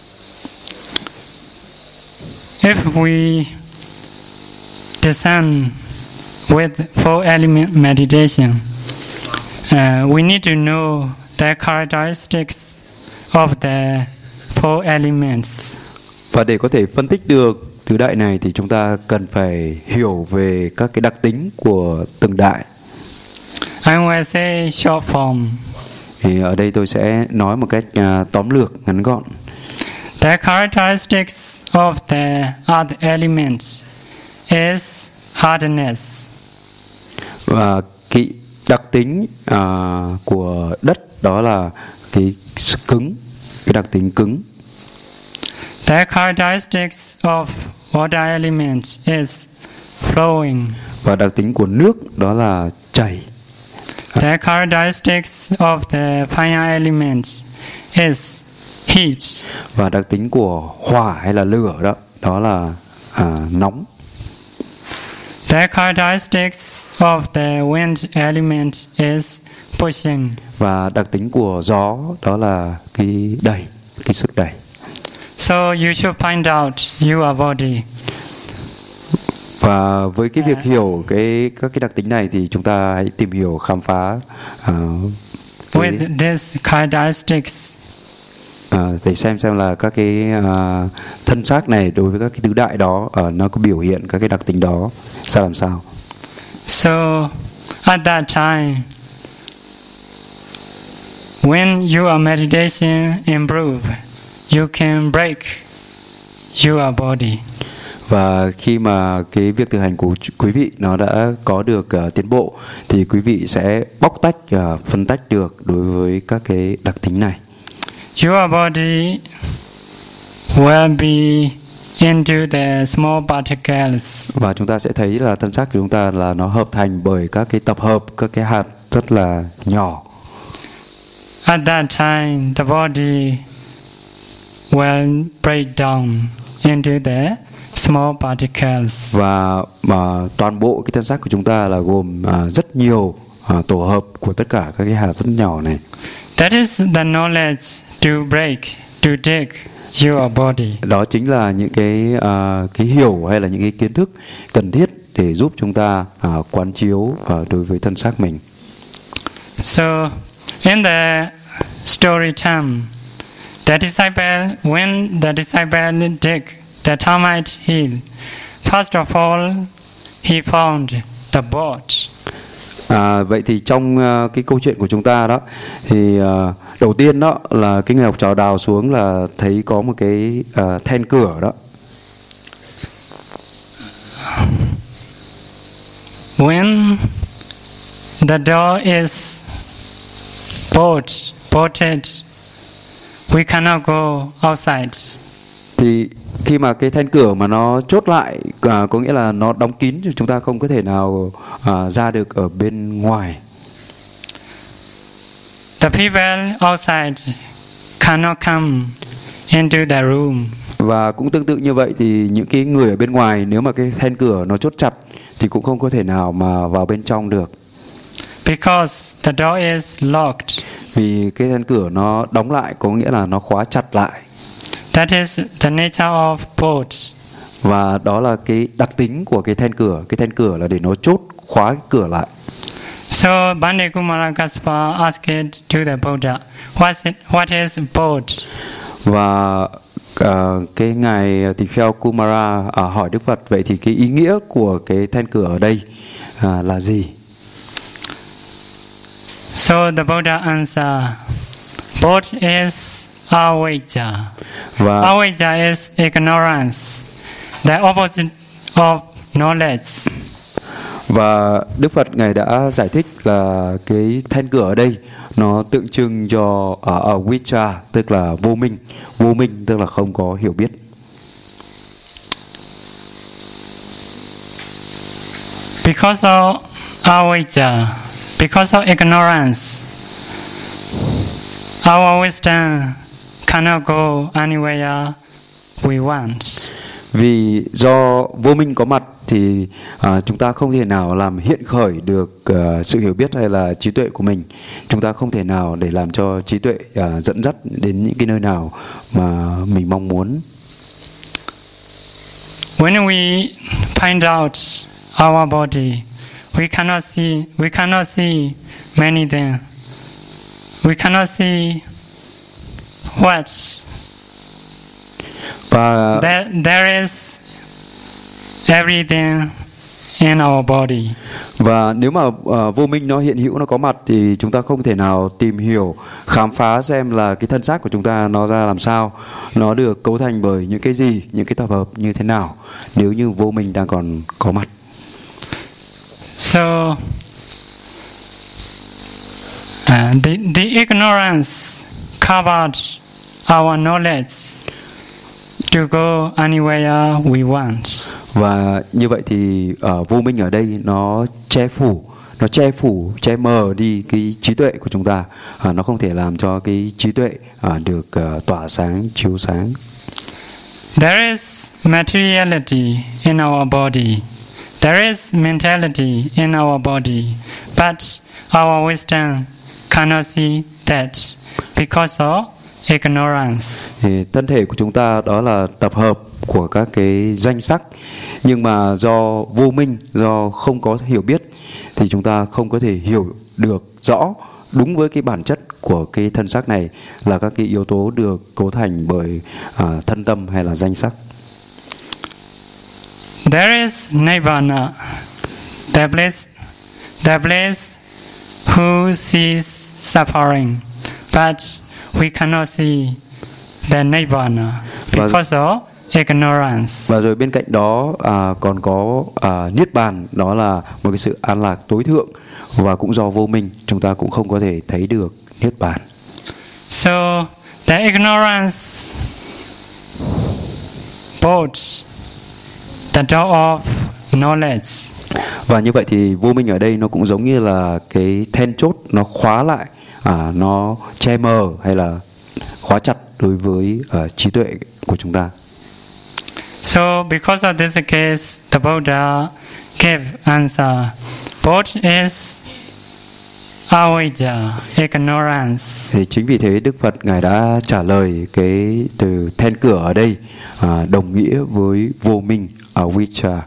If we discern with four element meditation, we need to know the characteristics of the four elements. Và để có thể phân tích được tứ đại này thì chúng ta cần phải hiểu về các cái đặc tính của từng đại. I will say short form. Thì ở đây tôi sẽ nói một cách tóm lược, ngắn gọn. The characteristics of the earth element is hardness. Và cái đặc tính của đất đó là cái cứng, cái đặc tính cứng. The characteristics of water element is flowing. Và đặc tính của nước đó là chảy. The characteristics of the fire element is heat. Và đặc tính của hỏa hay là lửa đó là nóng. The characteristics of the wind element is pushing. Và đặc tính của gió đó là cái đẩy, cái sức đẩy. So you should find out your body. Và với cái việc hiểu các cái đặc tính này thì chúng ta hãy tìm hiểu, khám phá with these characteristics. Để xem là các cái thân xác này đối với các cái tứ đại đó nó có biểu hiện các cái đặc tính đó ra làm sao. So at that time, when your meditation improve, you can break your body. Và khi mà cái việc thực hành của quý vị nó đã có được tiến bộ thì quý vị sẽ bóc tách, phân tách được đối với các cái đặc tính này. Your body will be into the small particles. Và chúng ta sẽ thấy là thân xác của chúng ta là nó hợp thành bởi các cái tập hợp, các cái hạt rất là nhỏ. At that time, the body will break down into the small particles. Và mà toàn bộ cái thân xác của chúng ta là gồm rất nhiều tổ hợp của tất cả các cái hạt rất nhỏ này. That is the knowledge to break, to dig your body. Đó chính là những cái hiểu hay là những cái kiến thức cần thiết để giúp chúng ta quán chiếu đối với thân xác mình. So in the story time, when the disciple dig the termite hill, first of all he found the boat. Vậy thì trong cái câu chuyện của chúng ta đó thì đầu tiên đó là cái người học trò đào xuống là thấy có một cái then cửa đó. When the door is bolted, we cannot go outside. Thì khi mà cái then cửa mà nó chốt lại, có nghĩa là nó đóng kín, chúng ta không có thể nào ra được ở bên ngoài. The people outside cannot come into the room. Và cũng tương tự như vậy thì những cái người ở bên ngoài, nếu mà cái then cửa nó chốt chặt thì cũng không có thể nào mà vào bên trong được. Because the door is locked. Vì cái then cửa nó đóng lại, có nghĩa là nó khóa chặt lại. That is the nature of bolt. Và đó là cái đặc tính của cái then cửa. Cái then cửa là để nó chốt, khóa cái cửa lại. So Bande Kumara Kassapa asked to the Buddha, what is bolt? Và cái ngài tỳ kheo Kumara hỏi Đức Phật, vậy thì cái ý nghĩa của cái then cửa ở đây là gì? So the Buddha answered, bolt is avijja. Avijja is ignorance, the opposite of knowledge. Và Đức Phật ngài đã giải thích là cái then cửa ở đây nó tượng trưng cho avijja, tức là vô minh. Vô minh tức là không có hiểu biết. Because of avijja, because of ignorance, our wisdom cannot go anywhere we want. Vì do vô minh có mặt thì chúng ta không thể nào làm hiện khởi được sự hiểu biết hay là trí tuệ của mình. Chúng ta không thể nào để làm cho trí tuệ dẫn dắt đến những cái nơi nào mà mình mong muốn. When we find out our body, we cannot see many things. We cannot see what. Và there is everything in our body. Và nếu mà vô minh nó hiện hữu, nó có mặt thì chúng ta không thể nào tìm hiểu, khám phá xem là cái thân xác của chúng ta nó ra làm sao, nó được cấu thành bởi những cái gì, những cái tập hợp như thế nào nếu như vô minh đang còn có mặt. So the ignorance covered our knowledge to go anywhere we want. Và như vậy thì vô minh ở đây nó che mờ đi cái trí tuệ của chúng ta. Nó không thể làm cho cái trí tuệ được tỏa sáng, chiếu sáng. There is materiality in our body. There is mentality in our body. But our wisdom cannot see that because of ignorance. Thì thân thể của chúng ta đó là tập hợp của các cái danh sắc, nhưng mà do vô minh, do không có hiểu biết thì chúng ta không có thể hiểu được rõ đúng với cái bản chất của cái thân sắc này là các cái yếu tố được cấu thành bởi thân tâm hay là danh sắc. There is Nirvana, the bliss who sees suffering, but we cannot see the Nirvana because of ignorance. Và rồi bên cạnh đó còn có Niết Bàn, đó là một cái sự an lạc tối thượng, và cũng do vô minh chúng ta cũng không có thể thấy được Niết Bàn. So the ignorance bolts the door of knowledge. Và như vậy thì vô minh ở đây nó cũng giống như là cái then chốt, nó khóa lại, nó che mờ hay là khóa chặt đối với trí tuệ của chúng ta. So because of this case, the Buddha gave answer. Both is avijja, ignorance. Thì chính vì thế Đức Phật Ngài đã trả lời cái từ then cửa ở đây đồng nghĩa với vô minh, avijja.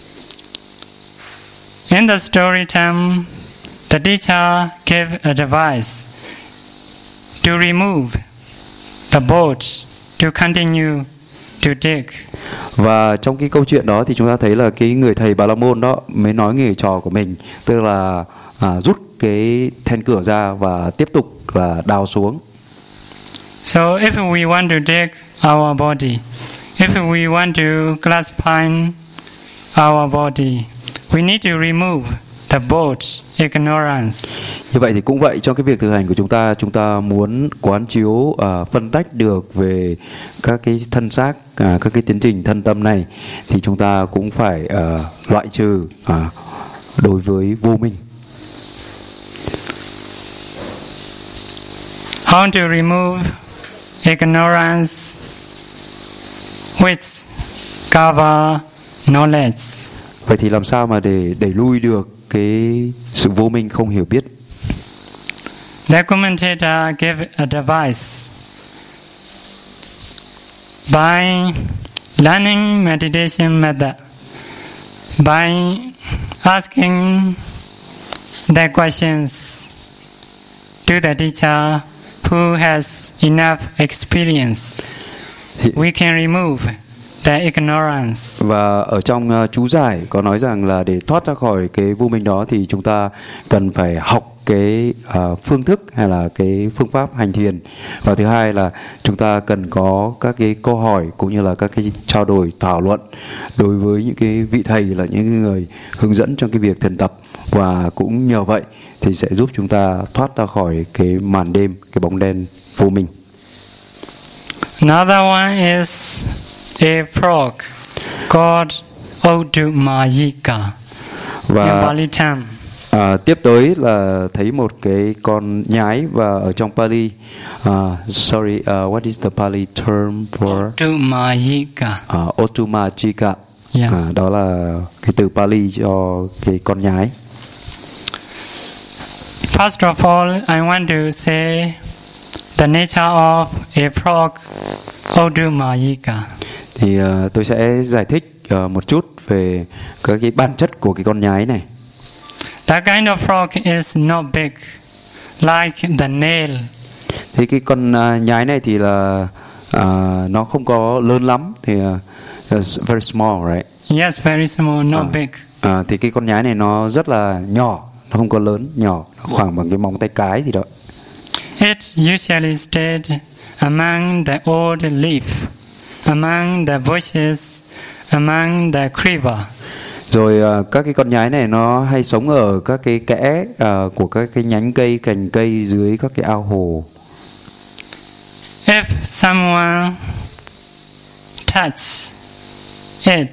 In the story time, the teacher gave advice to remove the boat to continue to dig. Và trong cái câu chuyện đó thì chúng ta thấy là cái người thầy Bà La Môn đó mới nói người trò của mình, tức là rút cái then cửa ra và tiếp tục là đào xuống. So if we want to dig our body, if we want to classify our body, we need to remove the boat, ignorance. Như vậy thì cũng vậy, trong cái việc thực hành của chúng ta muốn quán chiếu phân tách được về các cái thân xác, các cái tiến trình thân tâm này, thì chúng ta cũng phải loại trừ đối với vô minh. How to remove ignorance which cover knowledge? Vậy thì làm sao mà để đẩy lui được cái sự vô minh không hiểu biết? The commentator gave a advice. By learning meditation method, by asking the questions to the teacher who has enough experience, we can remove the ignorance. Và ở trong chú giải có nói rằng là để thoát ra khỏi cái vô minh đó thì chúng ta cần phải học cái phương thức hay là cái phương pháp hành thiền. Và thứ hai là chúng ta cần có các cái câu hỏi cũng như là các cái trao đổi thảo luận đối với những cái vị thầy, là những người hướng dẫn trong cái việc thiền tập, và cũng nhờ vậy thì sẽ giúp chúng ta thoát ra khỏi cái màn đêm, cái bóng đen vô minh. Another one is a frog called Odumayika in Pali term. Tiếp tới là thấy một cái con nhái, và ở trong Pali, what is the Pali term for Odumayika? Odumayika. Yes. Đó là cái từ Pali cho cái con nhái. First of all, I want to say the nature of a frog Odumayika. Thì tôi sẽ giải thích một chút về các cái bản chất của cái con nhái này. That kind of frog is not big like the nail. Thì cái con nhái này thì là nó không có lớn lắm, thì very small, right? Yes, very small, not big. thì cái con nhái này nó rất là nhỏ, nó không có lớn, nhỏ, khoảng bằng cái móng tay cái gì đó. It usually stayed among the old leaf, among the bushes, among the creeper. Rồi các cái con nhái này nó hay sống ở các cái kẽ của các cái nhánh cây, cành cây dưới các cái ao hồ. If someone touches it,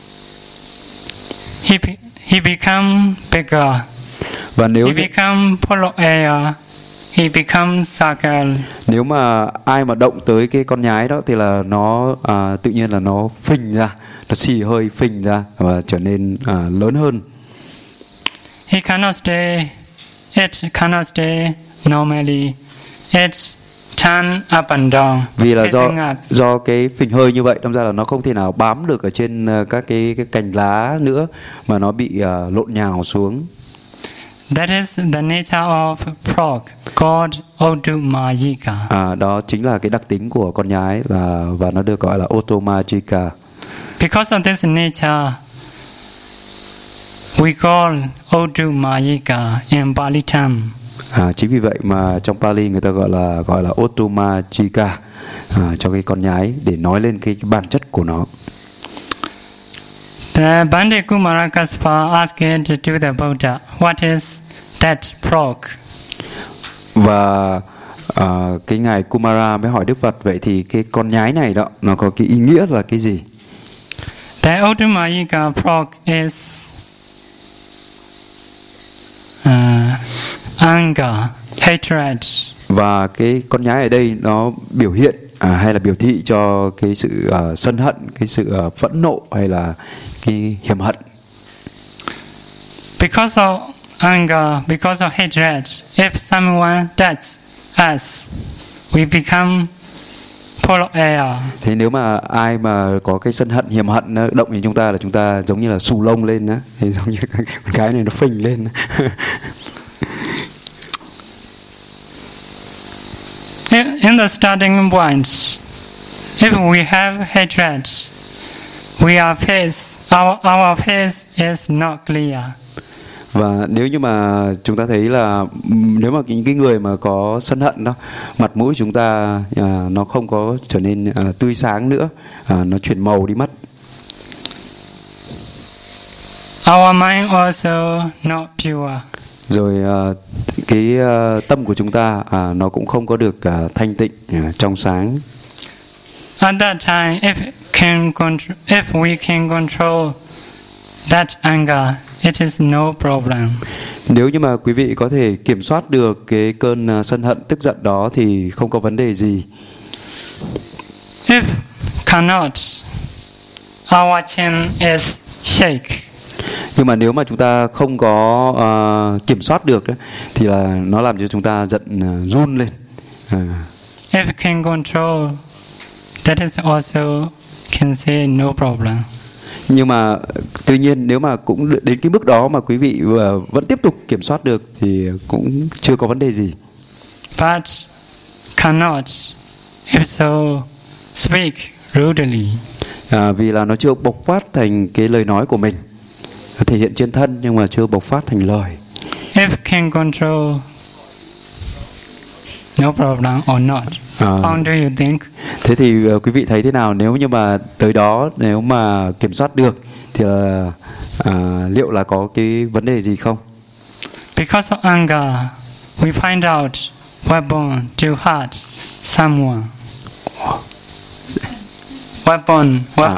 he become bigger. Và nếu He become full of air. He becomes circle. Nếu mà ai mà động tới cái con nhái đó thì là nó tự nhiên là nó phình ra, nó xì hơi phình ra và trở nên lớn hơn. It cannot stay normally. It turn up and down. Vì là do cái phình hơi như vậy, đâm ra là nó không thể nào bám được ở trên các cái cành lá nữa mà nó bị lộn nhào xuống. That is the nature of frog called Odumayika. Đó chính là cái đặc tính của con nhái và nó được gọi là Odumayika. Because of this nature, we call Odumayika in Pali term. Chính vì vậy mà trong Pali người ta gọi là Odumayika cho cái con nhái để nói lên cái bản chất của nó. The Bande Kumarakaspa asked to the Buddha, what is that frog? Và cái ngài Kumara mới hỏi Đức Phật, vậy thì cái con nhái này đó nó có cái ý nghĩa là cái gì? The Odumayika frog is anger, hatred. Và cái con nhái ở đây nó biểu hiện hay là biểu thị cho cái sự sân hận, cái sự phẫn nộ hay là cái hiềm hận. Because of anger, because of hatred, if someone touches us, we become full of air. Thế nếu mà ai mà có cái sân hận, hiềm hận nó động đến chúng ta là chúng ta giống như là xù lông lên á, thì giống như con cái này nó phình lên. In the starting point, if we have hatred, our face is not clear. Và nếu như mà chúng ta thấy là nếu mà những cái người mà có sân hận đó, mặt mũi chúng ta nó không có trở nên tươi sáng nữa, nó chuyển màu đi mất. Our mind also not pure. Rồi cái tâm của chúng ta nó cũng không có được thanh tịnh, trong sáng. At that time, if we can control that anger, it is no problem. Nếu như mà quý vị có thể kiểm soát được cái cơn sân hận, tức giận đó thì không có vấn đề gì. If cannot, our chin is shake. Nhưng mà nếu mà chúng ta không có kiểm soát được đó, thì là nó làm cho chúng ta giận run lên. If can control, that is also can say no problem. Nhưng mà tuy nhiên nếu mà cũng đến cái mức đó mà quý vị vẫn tiếp tục kiểm soát được thì cũng chưa có vấn đề gì. But cannot, if so, speak rudely. Vì là nó chưa bộc phát thành cái lời nói của mình, nó thể hiện trên thân nhưng mà chưa bộc phát thành lời. If can control, no problem or not. How do you think? Thế thì quý vị thấy thế nào, nếu như mà tới đó, nếu mà kiểm soát được thì là, liệu là có cái vấn đề gì không? Because of anger, we find out weapon to hurt someone. Weapon.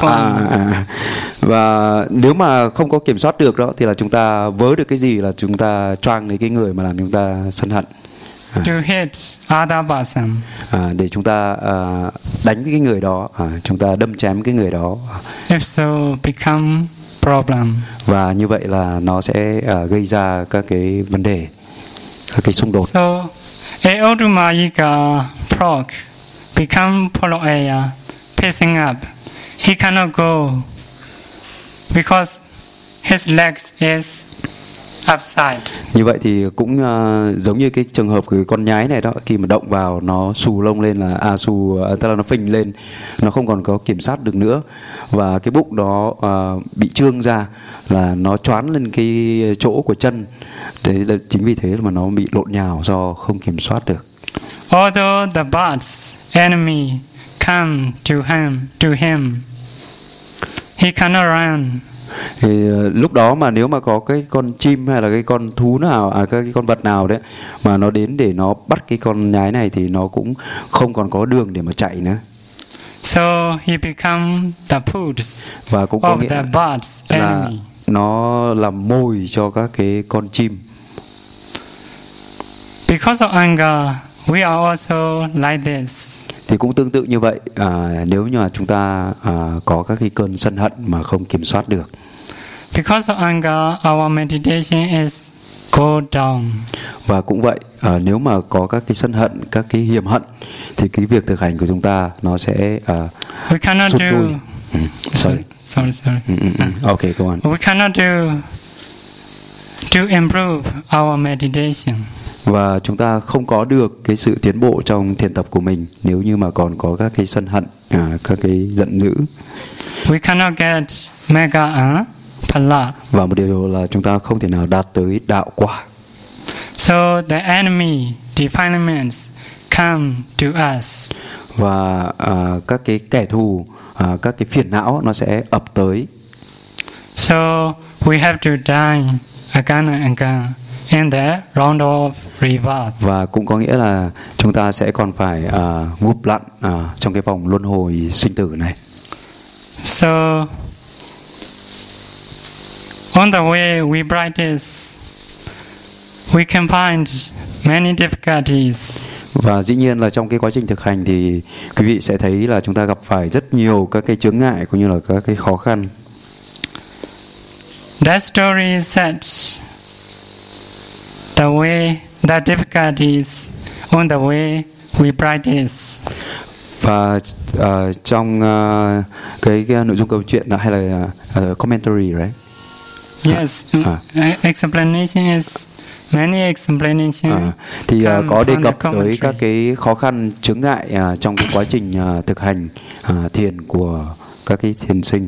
Và nếu mà không có kiểm soát được đó thì là chúng ta vớ được cái gì là chúng ta choang lấy cái người mà làm chúng ta sân hận. To hit other person. Để chúng ta đánh cái người đó, chúng ta đâm chém cái người đó. If so, become problem. Và như vậy là nó sẽ gây ra các cái vấn đề, các cái xung đột. So, a Odumayika frog become full of air, pacing up. He cannot go because his legs is upside. Như vậy thì cũng giống như cái trường hợp của con nhái này đó, khi mà động vào nó xù lông lên là tức là nó phình lên, nó không còn có kiểm soát được nữa, và cái bụng đó bị trương ra là nó choán lên cái chỗ của chân. Đấy là chính vì thế mà nó bị lộn nhào do không kiểm soát được. Although the bird's enemy come to him, he cannot run. Thì lúc đó mà nếu mà có cái con chim hay là cái con thú nào, cái con vật nào đấy mà nó đến để nó bắt cái con nhái này thì nó cũng không còn có đường để mà chạy nữa. So he become the food Và cũng có of nghĩa the bird's là enemy. nó làm mồi cho các cái con chim. Because of anger, we are also like this. Thì cũng tương tự như vậy, nếu như mà chúng ta có các cái cơn sân hận mà không kiểm soát được. Because of anger, our meditation is go down. Và cũng vậy, nếu mà có các cái sân hận, các cái hiềm hận thì cái việc thực hành của chúng ta nó sẽ We cannot sụt do. lùi. Sorry. Okay, go on. We cannot do improve our meditation. Và chúng ta không có được cái sự tiến bộ trong thiền tập của mình nếu như mà còn có các cái sân hận, các cái giận dữ. We cannot get mega phala. Và một điều là chúng ta không thể nào đạt tới đạo quả. So the enemy defilements come to us. Và các cái kẻ thù, các cái phiền não nó sẽ ập tới. So we have to die again and again in the round of rebirth. Và cũng có nghĩa là chúng ta sẽ còn phải ngụp lặn trong cái vòng luân hồi sinh tử này. So on the way we practice, we can find many difficulties. Và dĩ nhiên là trong cái quá trình thực hành thì quý vị sẽ thấy là chúng ta gặp phải rất nhiều các cái chướng ngại cũng như là các cái khó khăn. That story says the difficulties on the way we practice. Và trong cái nội dung câu chuyện đó, hay là commentary, right? Yes, explanation is many explanation. Thì có đề cập tới các cái khó khăn chướng ngại trong cái quá trình thực hành thiền của các cái thiền sinh.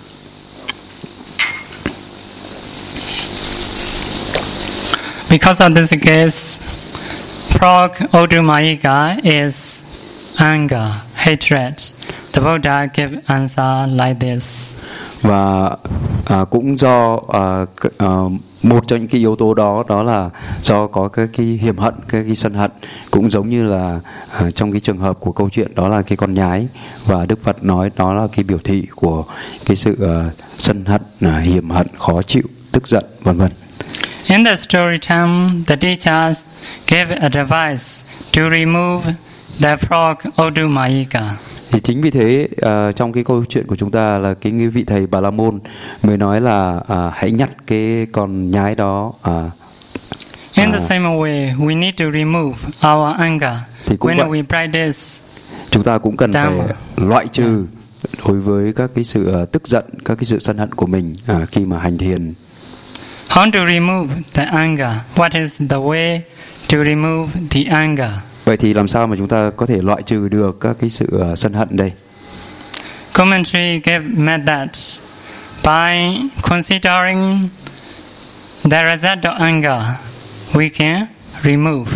Because of this case, Prog Odumayika is anger, hatred. The Buddha gave answer like this. Và cũng do một trong những cái yếu tố đó là do có cái hiềm hận, cái sân hận, cũng giống như là trong cái trường hợp của câu chuyện đó là cái con nhái, và Đức Phật nói đó là cái biểu thị của cái sự sân hận, hiềm hận, khó chịu, tức giận, vân vân. In the story time, the teachers gave advice to remove the Prog Odumayika. Thì chính vì thế trong cái câu chuyện của chúng ta là cái vị thầy Bà La Môn mới nói là hãy nhặt cái con nhái đó. In the same way, we need to remove our anger when we practice. Chúng ta cũng cần phải loại trừ đối với các cái sự tức giận, các cái sự sân hận của mình khi mà hành thiền. How to remove the anger? What is the way to remove the anger? Vậy thì làm sao mà chúng ta có thể loại trừ được các cái sự sân hận đây? Commentary gave method by considering the result of anger, we can remove.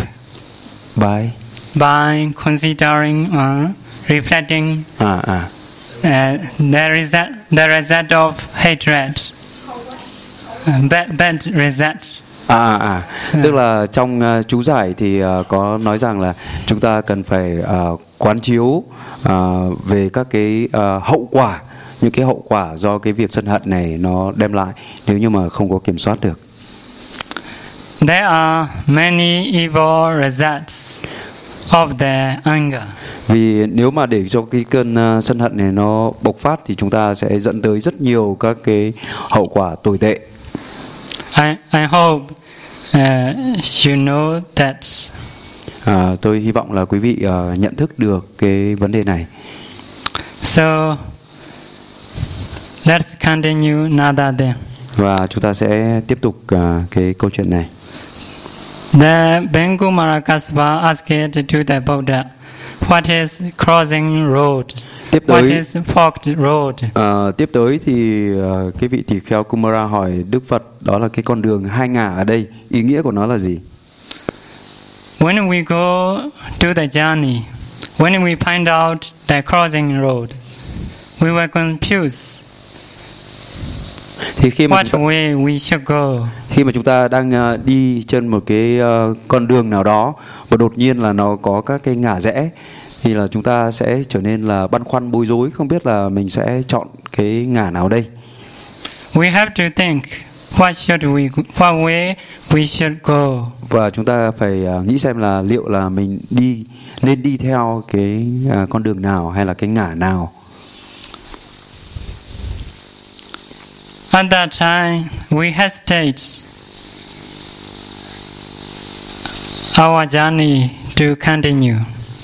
By considering reflecting the result of hatred, bad result. Tức là trong chú giải thì có nói rằng là chúng ta cần phải quán chiếu về các cái hậu quả, những cái hậu quả do cái việc sân hận này nó đem lại nếu như mà không có kiểm soát được. There are many evil results of the anger. Vì nếu mà để cho cái cơn sân hận này nó bộc phát thì chúng ta sẽ dẫn tới rất nhiều các cái hậu quả tồi tệ. I hope you know that. Tôi hy vọng là quý vị nhận thức được cái vấn đề này. So let's continue another day. Và chúng ta sẽ tiếp tục cái câu chuyện này. The Bengumarakasva asked to the Buddha, what is crossing road? Tiếp What tới is forked road? tiếp tới thì cái vị tỳ kheo Kumara hỏi Đức Phật đó là cái con đường hai ngả ở đây, ý nghĩa của nó là gì? When we go to the journey, when we find out the crossing road, we were confused. Thì khi mà What way we should go? khi mà chúng ta đang đi trên một cái con đường nào đó và đột nhiên là nó có các cái ngả rẽ thì là chúng ta sẽ trở nên là băn khoăn bối rối, không biết là mình sẽ chọn cái ngả nào đây. We have to think what way we should go. Và chúng ta phải nghĩ xem là liệu là mình nên đi theo cái con đường nào hay là cái ngả nào. At that time, we hesitate our journey to continue.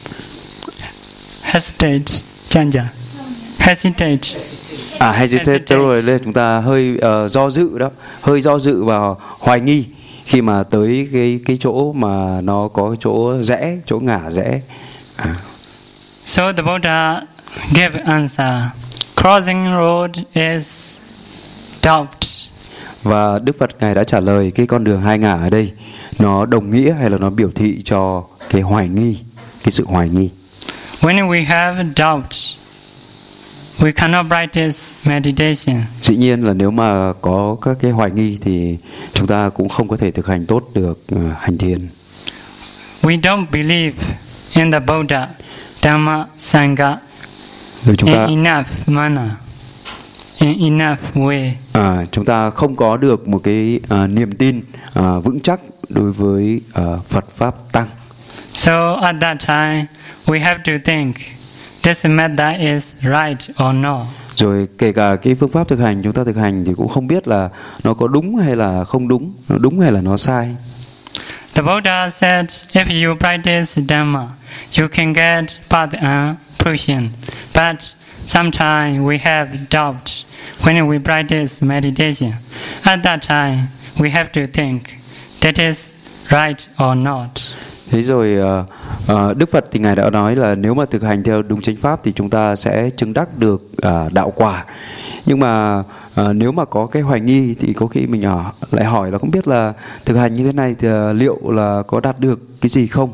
Hesitate, chanja. Hesitate. Hesitate rồi lên, chúng ta hơi do dự đó, hơi do dự và hoài nghi khi mà tới cái chỗ mà nó có chỗ rẽ, chỗ ngả rẽ. So the Buddha gave answer. Crossing road is doubt. Và Đức Phật Ngài đã trả lời cái con đường hai ngả ở đây nó đồng nghĩa hay là nó biểu thị cho cái hoài nghi, cái sự hoài nghi. When we have doubt, we cannot practice meditation. Dĩ nhiên là nếu mà có các cái hoài nghi thì chúng ta cũng không có thể thực hành tốt được hành thiền. We don't believe in the Buddha, Dhamma, Sangha Rồi chúng ta in enough manner, in enough way. Chúng ta không có được một cái niềm tin vững chắc đối với Phật Pháp Tăng. So at that time, we have to think, this method is right or not. Rồi kể cả cái phương pháp thực hành chúng ta thực hành thì cũng không biết là nó có đúng hay là không đúng, nó đúng hay là nó sai. The Buddha said, if you practice Dhamma, you can get path and fruition. But sometimes we have doubt when we practice meditation. At that time, we have to think, that is right or not. Thế rồi Đức Phật thì Ngài đã nói là nếu mà thực hành theo đúng chánh pháp thì chúng ta sẽ chứng đắc được đạo quả. Nhưng mà nếu mà có cái hoài nghi thì có khi mình lại hỏi là không biết là thực hành như thế này thì liệu là có đạt được cái gì không?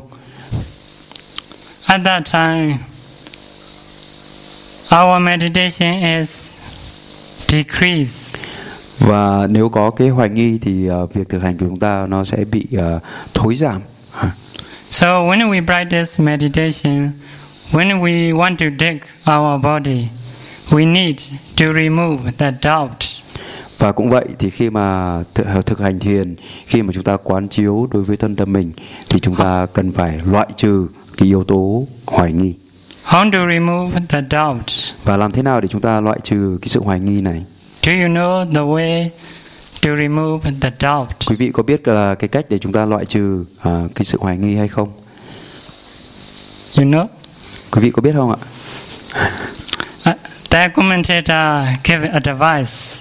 At that time, our meditation is decreased. Và nếu có cái hoài nghi thì việc thực hành của chúng ta nó sẽ bị thối giảm. So when we practice meditation, when we want to dig our body, we need to remove the doubt. Và cũng vậy thì khi mà thực hành thiền, khi mà chúng ta quán chiếu đối với thân tâm mình thì chúng ta cần phải loại trừ cái yếu tố hoài nghi. How to remove the doubt? Và làm thế nào để chúng ta loại trừ cái sự hoài nghi này? Do you know the way to remove the doubt? Quý vị có biết là cái cách để chúng ta loại trừ cái sự hoài nghi hay không? You know? Quý vị có biết không ạ? The commentator gave advice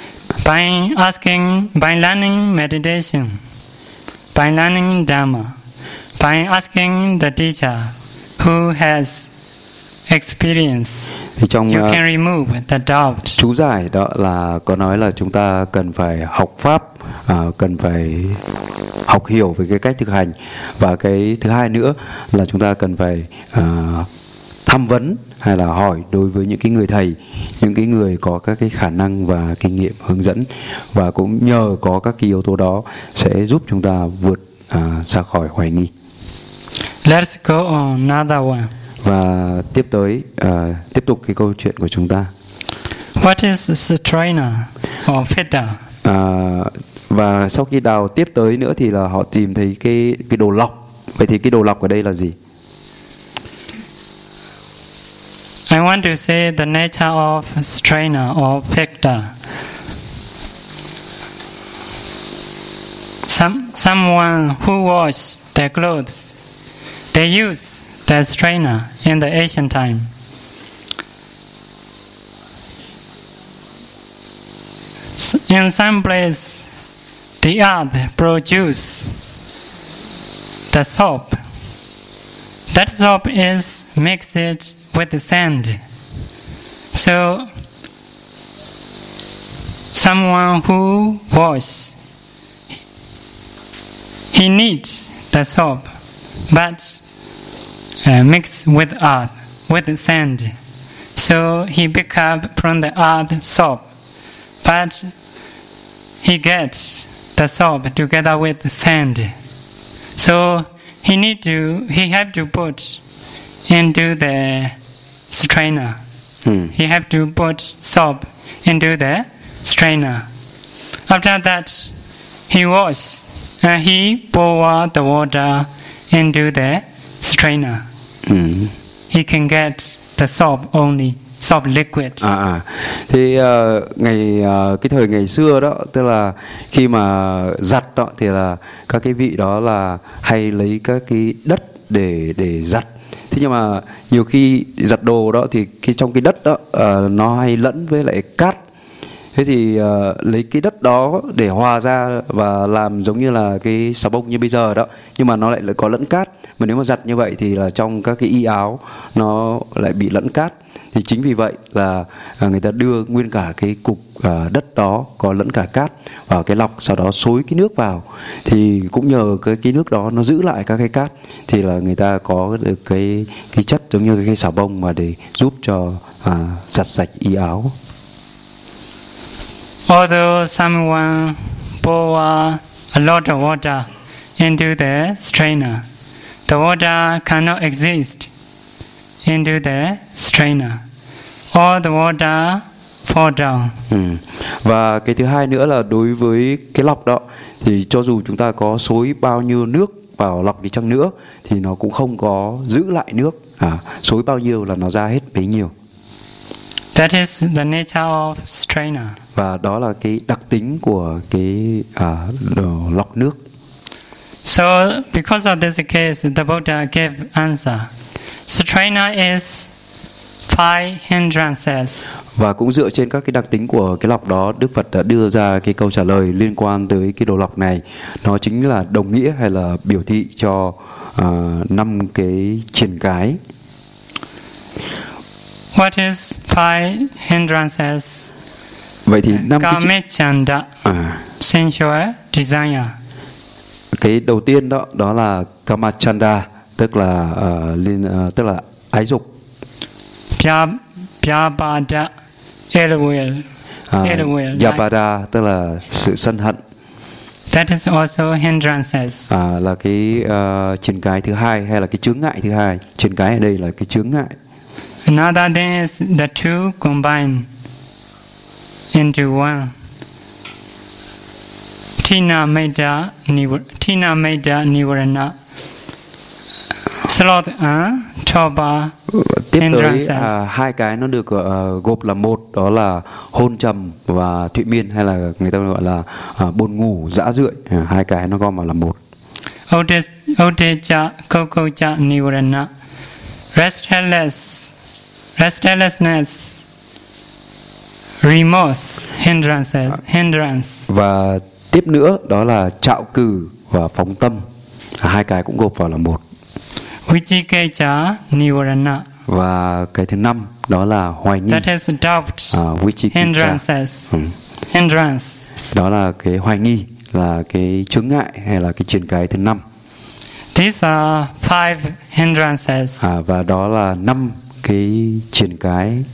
by learning meditation, by learning Dhamma, by asking the teacher who has experience, thì trong you can remove the doubt. Chú giải đó là có nói là chúng ta cần phải học pháp, cần phải học hiểu về cái cách thực hành, và cái thứ hai nữa là chúng ta cần phải tham vấn hay là hỏi đối với những cái người thầy, những cái người có các cái khả năng và kinh nghiệm hướng dẫn, và cũng nhờ có các cái yếu tố đó sẽ giúp chúng ta vượt ra khỏi hoài nghi. Let's go on another one. Và tiếp tục cái câu chuyện của chúng ta. What is Satrana or Pitta? Và sau khi đào tiếp tới nữa thì là họ tìm thấy cái đồ lọc. Vậy thì cái đồ lọc ở đây là gì? I want to say the nature of Satrana or Pitta. Someone who washes their clothes, they use the strainer in the ancient time. In some place, the earth produces the soap. That soap is mixed with the sand. So, someone who wash, he needs the soap, but mixed with earth, with the sand. So he pick up from the earth soap, but he gets the soap together with the sand. So he have to put into the strainer. He have to put soap into the strainer. After that, he wash. He pour the water into the strainer. He can get the soap only, soap liquid. Thì cái thời ngày xưa đó, tức là khi mà giặt đó thì là các cái vị đó là hay lấy các cái đất để giặt. Thế nhưng mà nhiều khi giặt đồ đó thì trong cái đất đó nó hay lẫn với lại cát. Thế thì lấy cái đất đó để hòa ra và làm giống như là cái xà bông như bây giờ đó, nhưng mà nó lại có lẫn cát. Mà nếu mà giặt như vậy thì là trong các cái y áo nó lại bị lẫn cát. Thì chính vì vậy là người ta đưa nguyên cả cái cục đất đó có lẫn cả cát vào cái lọc, sau đó xối cái nước vào. Thì cũng nhờ cái nước đó nó giữ lại các cái cát, thì là người ta có được cái chất giống như cái xà bông mà để giúp cho giặt sạch y áo. Although someone pour a lot of water into the strainer, the water cannot exist into the strainer. All the water fall down. Và cái thứ hai nữa là đối với cái lọc đó, thì cho dù chúng ta có xối bao nhiêu nước vào lọc đi chăng nữa thì nó cũng không có giữ lại nước. Xối bao nhiêu là nó ra hết bấy nhiêu. That is the nature of strainer. Và đó là cái đặc tính của cái lọc nước. So, because of this case, the Buddha gave answer. Strainer is 5 hindrances. Và cũng dựa trên các cái đặc tính của cái lọc đó, Đức Phật đã đưa ra cái câu trả lời liên quan tới cái đồ lọc này. Nó chính là đồng nghĩa hay là biểu thị cho 5 cái triền cái. What is 5 hindrances? Vậy thì 5 cái Kamechanda, sensual desire. Cái đầu tiên đó là Kamachanda, tức là ái dục. Vyabada, ill will. Vyabada tức là sự sân hận. That is also hindrances. Là cái triền cái thứ hai hay là cái chướng ngại thứ hai. Triền cái ở đây là cái chướng ngại. Another thing is the two combine into one. Tina Meda Nivarana. Sloth Toba. Tiếp tới hai cái nó được gộp là một, đó là hôn trầm và thụy miên, hay là người ta gọi là buồn ngủ dã rượi. Hai cái nó gom vào là một. Odeja Kokoja Nivarana. Restlessness, remorse, hindrance. Và tiếp nữa đó là trạo cử và phóng tâm. Hai cái cũng gộp vào là một. Vichikecha Nivarana. Và cái thứ 5 đó là hoài nghi. That is doubt. Hindrances. Hindrance. Đó là cái hoài nghi, là cái chướng ngại hay là cái triền cái thứ 5. These are 5 hindrances. Và đó là 5 cái triền cái.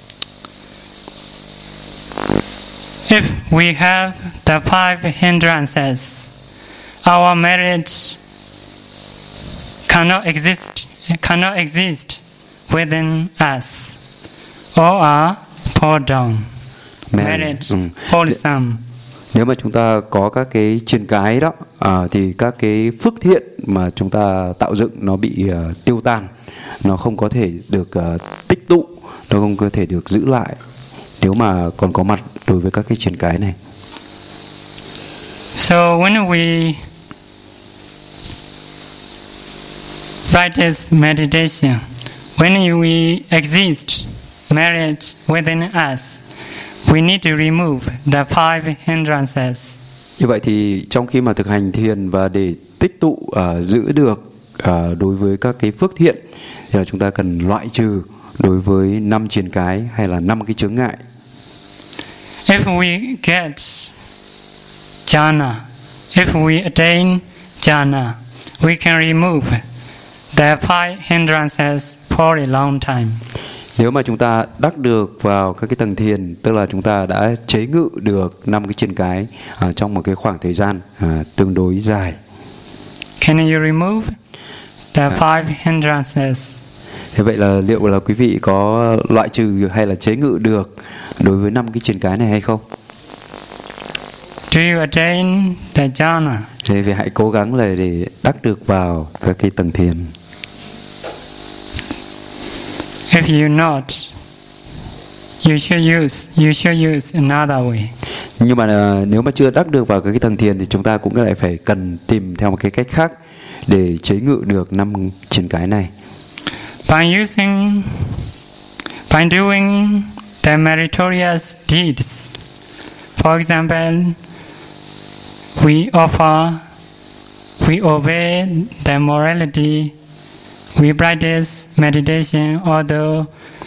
If we have the 5 hindrances, our marriage cannot exist within us, or are fall down. Marriage wholesome. Nếu mà chúng ta có các cái triền cái đó, thì các cái phước thiện mà chúng ta tạo dựng nó bị tiêu tan, nó không có thể được tích tụ, nó không có thể được giữ lại nếu mà còn có mặt đối với các cái triền cái này. So when we write this meditation, when we exist marriage within us, we need to remove the 5 hindrances. Như vậy thì trong khi mà thực hành thiền và để tích tụ giữ được đối với các cái phước thiện thì là chúng ta cần loại trừ đối với 5 triền cái hay là 5 cái chướng ngại. If we get jhana, if we attain jhana, we can remove the 5 hindrances for a long time. Nếu mà chúng ta đắc được vào các cái tầng thiền, tức là chúng ta đã chế ngự được 5 cái triền cái trong một cái khoảng thời gian tương đối dài. Can you remove the 5 hindrances? Thế vậy là liệu là quý vị có loại trừ hay là chế ngự được đối với 5 cái triền cái này hay không? Do you attain the jhana? Thế thì hãy cố gắng là để đắc được vào các cái tầng thiền. If you not, you should use another way. Nhưng mà nếu mà chưa đắc được vào các cái tầng thiền thì chúng ta cũng lại phải cần tìm theo một cái cách khác để chế ngự được 5 triền cái này. By doing the meritorious deeds. For example, we obey the morality, we practice meditation, although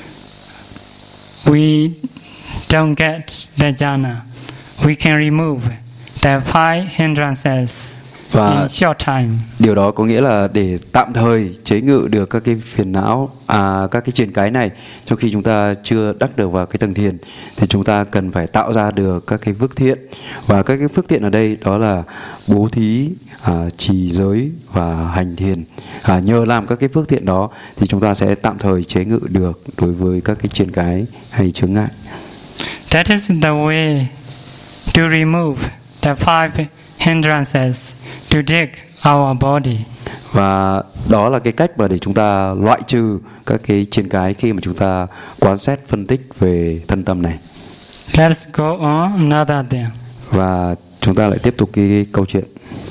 we don't get the jhana, we can remove the 5 hindrances in short time. Điều đó có nghĩa là để tạm thời chế ngự được các cái phiền não, các cái triền cái này trong khi chúng ta chưa đắc được vào cái tầng thiền thì chúng ta cần phải tạo ra được các cái phước thiện, và các cái phước thiện ở đây đó là bố thí, trì giới và hành thiền. Nhờ làm các cái phước thiện đó thì chúng ta sẽ tạm thời chế ngự được đối với các cái triền cái hay chướng ngại. That is the way to remove the 5 hindrances to dig our body. Và đó là cái cách mà để chúng ta loại trừ các cái triền cái khi mà chúng ta quan sát phân tích về thân tâm này. Let's go on another thing. Và chúng ta lại tiếp tục cái câu chuyện.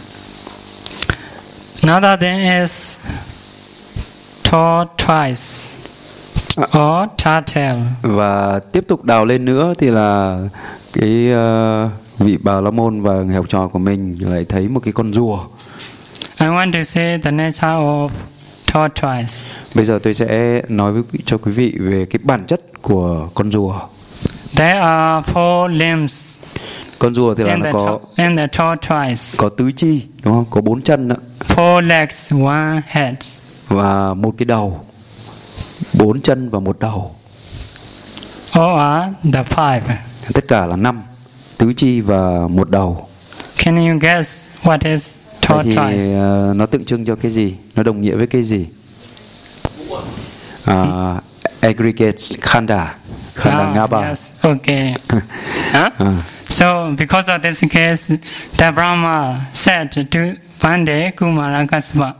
Another thing is tortoise or turtle. Và tiếp tục đào lên nữa thì là cái vị Bà La Môn và người học trò của mình lại thấy một cái con rùa. I want to say the nature of tortoise. Bây giờ tôi sẽ nói cho quý vị về cái bản chất của con rùa. There are 4 limbs. Con rùa thì là nó có in the tortoise. Có tứ chi, đúng không? Có 4 chân đó. 4 legs, 1 head. Và một cái đầu. 4 chân và một đầu. All are the 5. Tất cả là 5 tứ chi và một đầu. Can you guess what is tortoise? Vậy thì nó tượng trưng cho cái gì? Nó đồng nghĩa với cái gì? Aggregate khanda ngaba. Yes, okay. So because of this case, the Brahma said to Pande Kumara Kasapa,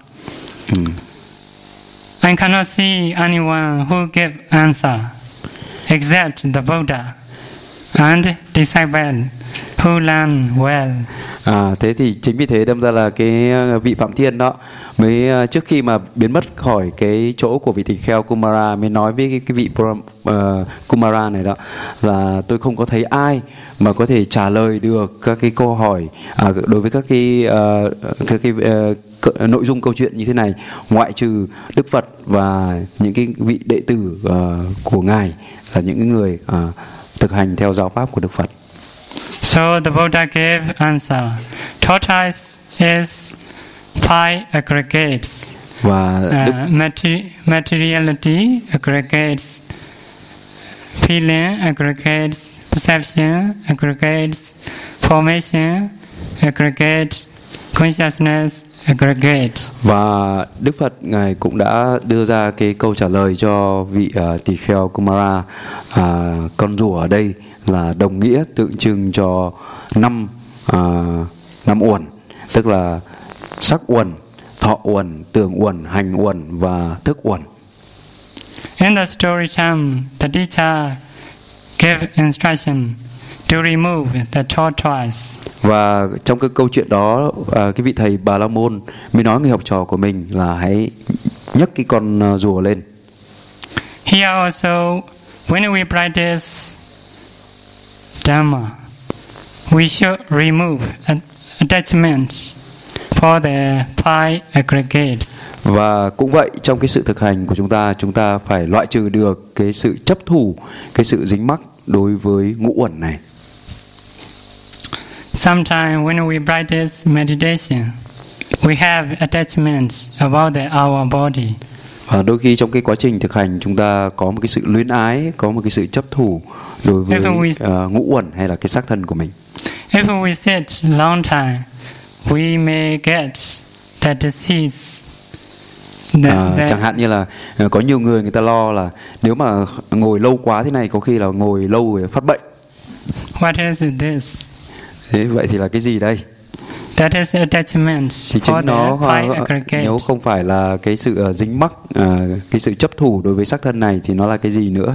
I cannot see anyone who give answer except the Buddha and disciple who learn well. Thế thì chính vì thế đâm ra là cái vị Phạm Thiên đó mới trước khi mà biến mất khỏi cái chỗ của vị tỳ kheo Kumara mới nói với cái vị Kumara này đó là tôi không có thấy ai mà có thể trả lời được các cái câu hỏi đối với các cái nội dung câu chuyện như thế này, ngoại trừ Đức Phật và những cái vị đệ tử của ngài là những người thực hành theo giáo pháp của Đức Phật. So the Buddha gave answer. Tortoise is 5 aggregates. Và materiality aggregates, feeling aggregates, perception aggregates, formation aggregates, consciousness aggregate. Và Đức Phật ngài cũng đã đưa ra cái câu trả lời cho vị tỳ kheo Kumara. Con rùa ở đây là đồng nghĩa tượng trưng cho 5 uẩn, tức là sắc uẩn, thọ uẩn, tưởng uẩn, hành uẩn và thức uẩn. In the story time, the teacher gave instruction to remove the tortoise. Và trong cái câu chuyện đó, cái vị thầy Bà La Môn mới nói người học trò của mình là hãy nhấc cái con rùa lên. Here also, when we practice Dhamma, we should remove attachments for the five aggregates. Và cũng vậy, trong cái sự thực hành của chúng ta phải loại trừ được cái sự chấp thủ, cái sự dính mắc đối với ngũ uẩn này. Sometimes when we practice meditation, we have attachments about our body. Và đôi khi trong cái quá trình thực hành chúng ta có một cái sự luyến ái, có một cái sự chấp thủ đối với ngũ uẩn hay là cái xác thân của mình. If we sit long time, we may get that disease. Chẳng hạn như là có nhiều người ta lo là nếu mà ngồi lâu quá thế này có khi là ngồi lâu rồi phát bệnh. What is this? Thế vậy thì là cái gì đây? That is attachment. Thì chính nó nếu không phải là cái sự dính mắc, cái sự chấp thủ đối với xác thân này thì nó là cái gì nữa?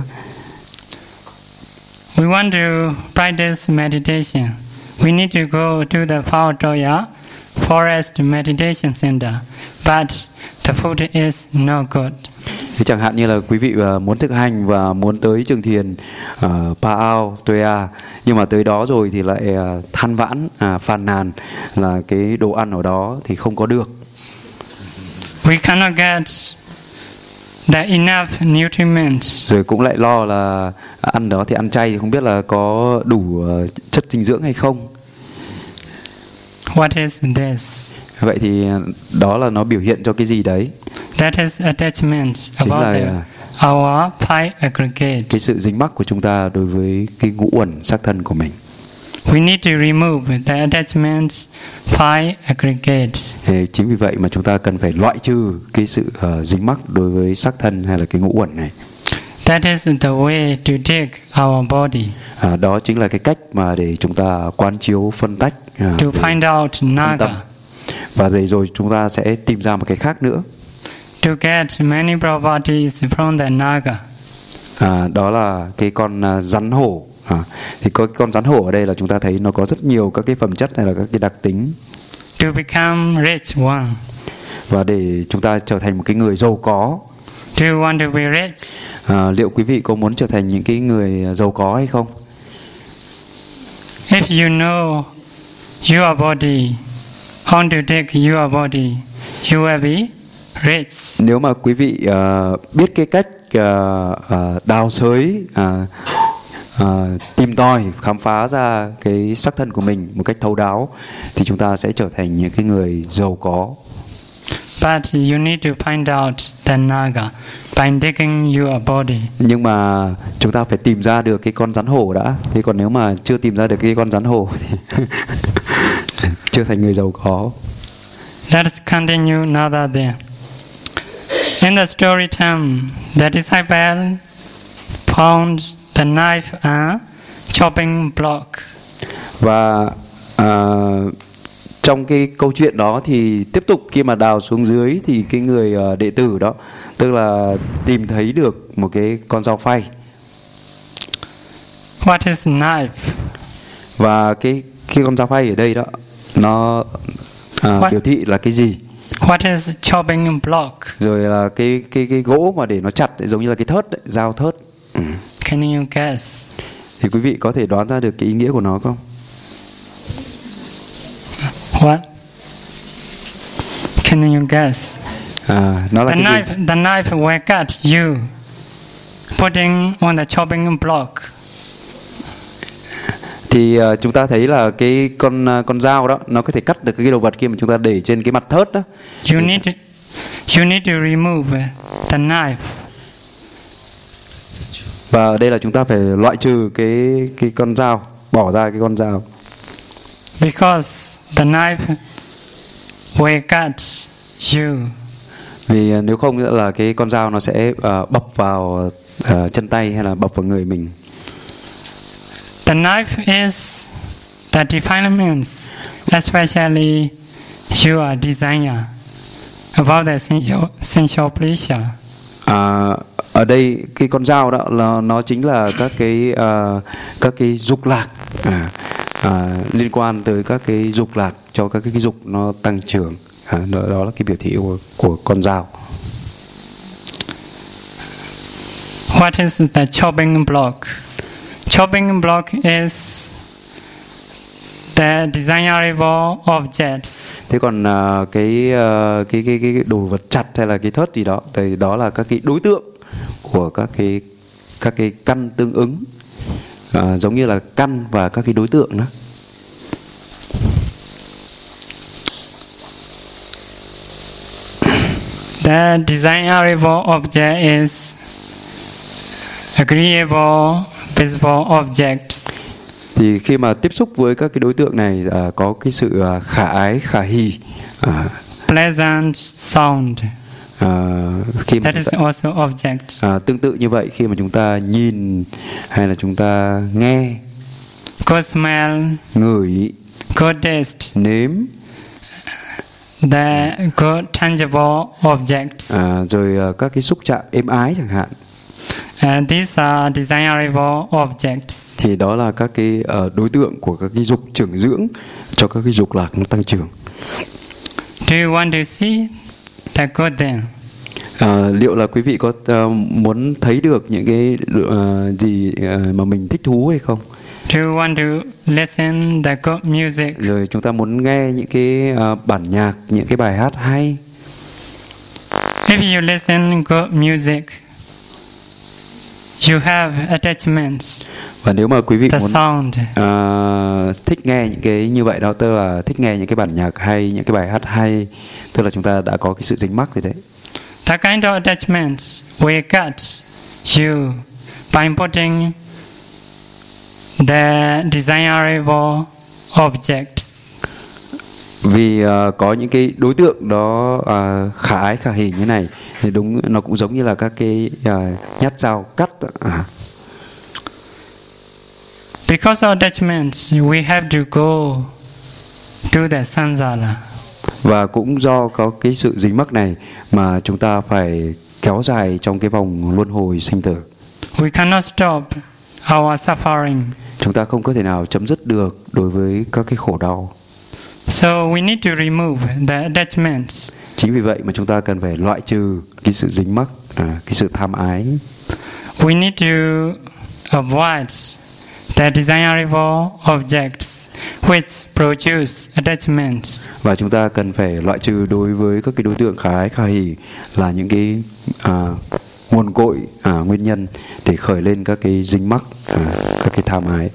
We want to practice meditation. We need to go to the Phaotoya Forest Meditation Center, but the food is no good. Thì chẳng hạn như là quý vị muốn thực hành và muốn tới trường thiền Phaotoya, nhưng mà tới đó rồi thì lại than vãn, phàn nàn là cái đồ ăn ở đó thì không có được. We cannot get the enough nutrients. Rồi cũng lại lo là ăn đó thì ăn chay thì không biết là có đủ chất dinh dưỡng hay không. What is this? Vậy thì đó là nó biểu hiện cho cái gì đấy? That is attachment about our five aggregates. Cái sự dính mắc của chúng ta đối với cái ngũ uẩn xác thân của mình. We need to remove the attachment five aggregates. Chính vì vậy mà chúng ta cần phải loại trừ cái sự dính mắc đối với xác thân hay là cái ngũ uẩn này. That is the way to take our body. Đó chính là cái cách mà để chúng ta quán chiếu phân tách. To find out naga. Và rồi chúng ta sẽ tìm ra một cái khác nữa. To get many properties from the naga. Đó là cái con rắn hổ. Thì con rắn hổ ở đây là chúng ta thấy nó có rất nhiều các cái phẩm chất hay là các cái đặc tính. To become rich one. Và để chúng ta trở thành một cái người giàu có. Do you want to be rich? Liệu quý vị có muốn trở thành những cái người giàu có hay không? If you know your body, how to take your body, you will be rich. Nếu mà quý vị biết cái cách đào xới, tìm tòi, khám phá ra cái xác thân của mình một cách thấu đáo thì chúng ta sẽ trở thành những cái người giàu có. But you need to find out the naga by digging your body. Nhưng mà chúng ta phải tìm ra được cái con rắn hổ đã. Thế còn nếu mà chưa tìm ra được cái con rắn hổ thì chưa thành người giàu có. Let's continue another there. In the story time, the disciple found the knife and chopping block. Và trong cái câu chuyện đó thì tiếp tục khi mà đào xuống dưới thì cái người đệ tử đó tức là tìm thấy được một cái con dao phay. What is knife? Và cái con dao phay ở đây đó nó biểu thị là cái gì? What is chopping block? Rồi là cái gỗ mà để nó chặt giống như là cái thớt đấy, dao thớt. Can you guess? Thì quý vị có thể đoán ra được cái ý nghĩa của nó không? What? Can you guess? Nó là the knife will cut you, putting on the chopping block. Thì chúng ta thấy là cái con dao đó nó có thể cắt được cái đồ vật kia mà chúng ta để trên cái mặt thớt đó. You need to remove the knife. Và ở đây là chúng ta phải loại trừ cái con dao, bỏ ra cái con dao. Because the knife will cut you. Vì nếu không nữa là cái con dao nó sẽ bập vào chân tay hay là bập vào người mình. The knife is the defilements, especially your desire about the sensual pleasure. Ở đây cái con dao đó là nó chính là các cái dục lạc liên quan tới các cái dục lạc cho các cái dục nó tăng trưởng. Đó là cái biểu thị của con dao. What is the chopping block? Chopping block is the desirable objects. Thế còn cái đồ vật chặt hay là cái thớt gì đó thì đó là các cái đối tượng của các cái căn tương ứng, giống như là căn và các cái đối tượng đó. The desirable object is agreeable visible objects. Thì khi mà tiếp xúc với các cái đối tượng này có cái sự khả ái, khả hỷ, pleasant sound. Khi mà that is also object. Tương tự như vậy, khi mà chúng ta nhìn hay là chúng ta nghe, good smell, ngửi, good taste, nếm, the good tangible objects. Rồi các cái xúc chạm êm ái chẳng hạn. And these are desirable objects. Thì đó là các cái đối tượng của các cái dục trưởng dưỡng cho các cái dục lạc nó tăng trưởng. Do you want to see the good thing? Liệu là quý vị có muốn thấy được những cái gì mà mình thích thú hay không? Do you want to listen the good music? Rồi chúng ta muốn nghe những cái bản nhạc, những cái bài hát hay. If you listen good music, you have attachments. Và nếu mà quý vị the muốn sound. Thích nghe những cái như vậy đó, tức là thích nghe những cái bản nhạc hay, những cái bài hát hay, tức là chúng ta đã có cái sự dính mắc rồi đấy. The kind of attachment we get you by putting the desirable objects. Vì có những cái đối tượng đó khả ái khả hỷ như này thì đúng, nó cũng giống như là các cái nhát dao cắt. Because of attachment, we have to go to the samsara. Và cũng do có cái sự dính mắc này mà chúng ta phải kéo dài trong cái vòng luân hồi sinh tử. We cannot stop our suffering. Chúng ta không có thể nào chấm dứt được đối với các cái khổ đau. So we need to remove the attachments. Chính vì vậy mà chúng ta cần phải loại trừ cái sự dính mắc, cái sự tham ái. We need to avoid the desirable objects which produce attachments. Và chúng ta cần phải loại trừ đối với các cái đối tượng khả ái khả hỷ là những cái nguồn cội, nguyên nhân để khởi lên các cái dính mắc, các cái tham ái.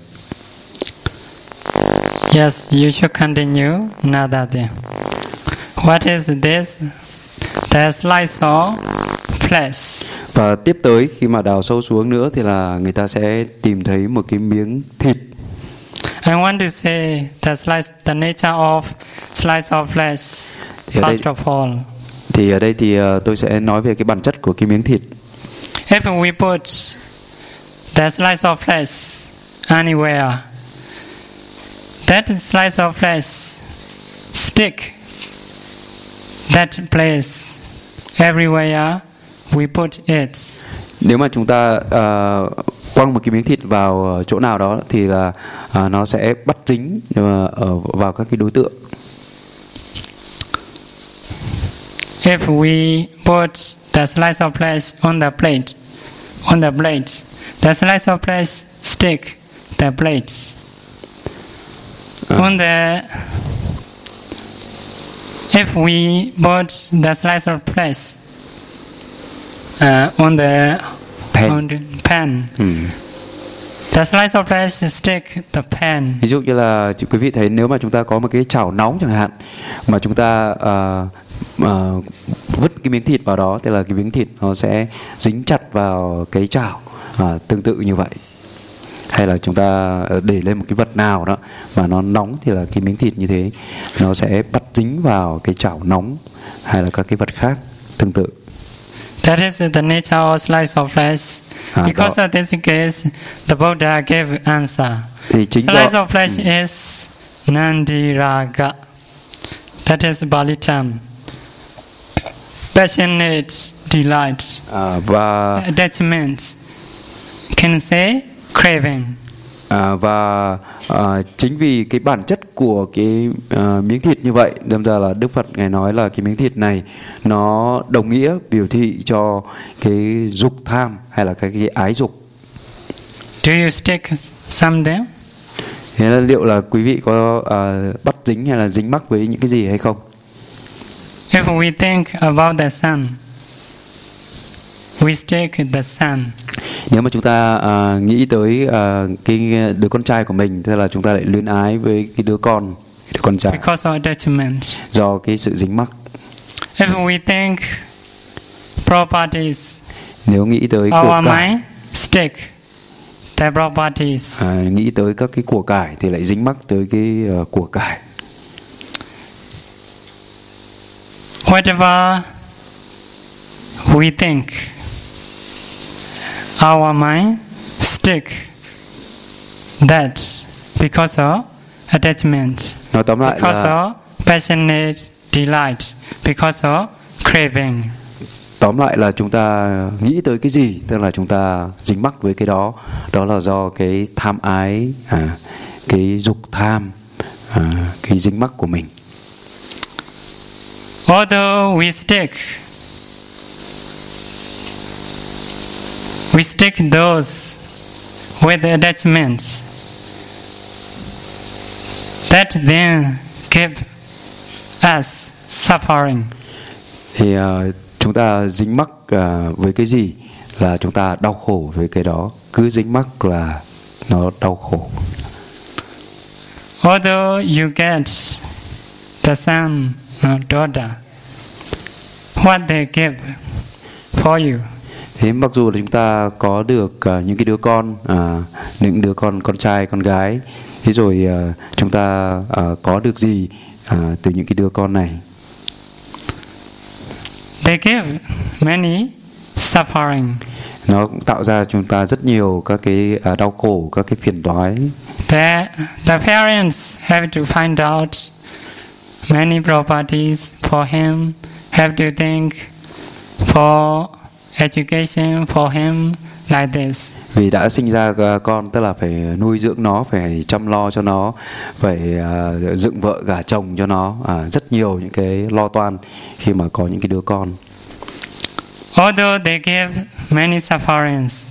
Yes, you should continue. Nadate. What is this? The slice of flesh. Và tiếp tới khi mà đào sâu xuống nữa thì là người ta sẽ tìm thấy một cái miếng thịt. I want to say the nature of slice of flesh. First of all. Thì ở đây thì tôi sẽ nói về cái bản chất của cái miếng thịt. If we put the slice of flesh anywhere, that slice of flesh stick that place everywhere we put it. Nếu mà chúng ta quăng một cái miếng thịt vào chỗ nào đó thì là nó sẽ bắt dính vào các cái đối tượng. If we put the slice of flesh on the plate, the slice of flesh stick the plate. If we put the slice of flesh on the pan, the slice of flesh stick the pan. Ví dụ như là quý vị thấy nếu mà chúng ta có một cái chảo nóng chẳng hạn mà chúng ta vứt cái miếng thịt vào đó thì là cái miếng thịt nó sẽ dính chặt vào cái chảo, tương tự như vậy. Hay là chúng ta để lên một cái vật nào đó mà nó nóng thì là cái miếng thịt như thế nó sẽ bắt dính vào cái chảo nóng hay là các cái vật khác tương tự. That is the nature of slice of flesh. Because of this case, the Buddha gave answer. Slice of flesh is nandiraga. That is Bali term. Passionate delight. Và attachment. Can say craving. Và chính vì cái bản chất của cái miếng thịt như vậy, đâm ra là Đức Phật ngài nói là cái miếng thịt này nó đồng nghĩa biểu thị cho cái dục tham hay là cái ái dục. Do you stick some there? Thế là liệu là quý vị có bắt dính hay là dính mắc với những cái gì hay không? If we think about the sun, we stick the sun. Nếu mà chúng ta nghĩ tới cái đứa con trai của mình, thế là chúng ta lại luyến ái với cái đứa con trai. Because of attachment. Do cái sự dính mắc. If we think properties, nếu nghĩ tới của our cải, mind stick the properties. Nghĩ tới các cái của cải thì lại dính mắc tới cái của cải. Whatever we think, our mind stick that because of attachment, Nói tóm lại because là of passionate delight, because of craving. Tóm lại là chúng ta nghĩ tới cái gì, tức là chúng ta dính mắc với cái đó. Đó là do cái tham ái, cái dục tham, cái dính mắc của mình. Although we stick those with attachment, that then give us suffering. Thì chúng ta dính mắc với cái gì là chúng ta đau khổ với cái đó. Cứ dính mắc là nó đau khổ. Although you get the son or daughter, what they give for you. Thế mặc dù là chúng ta có được những cái đứa con, những đứa con trai, con gái, thế rồi chúng ta có được gì từ những cái đứa con này? They give many suffering. Nó cũng tạo ra chúng ta rất nhiều các cái đau khổ, các cái phiền toái. The parents have to find out many properties for him, have to think for education for him like this. Vì đã sinh ra con, tức là phải nuôi dưỡng nó, phải chăm lo cho nó, phải dựng vợ gả chồng cho nó, rất nhiều những cái lo toan khi mà có những cái đứa con. Although they give many sufferings,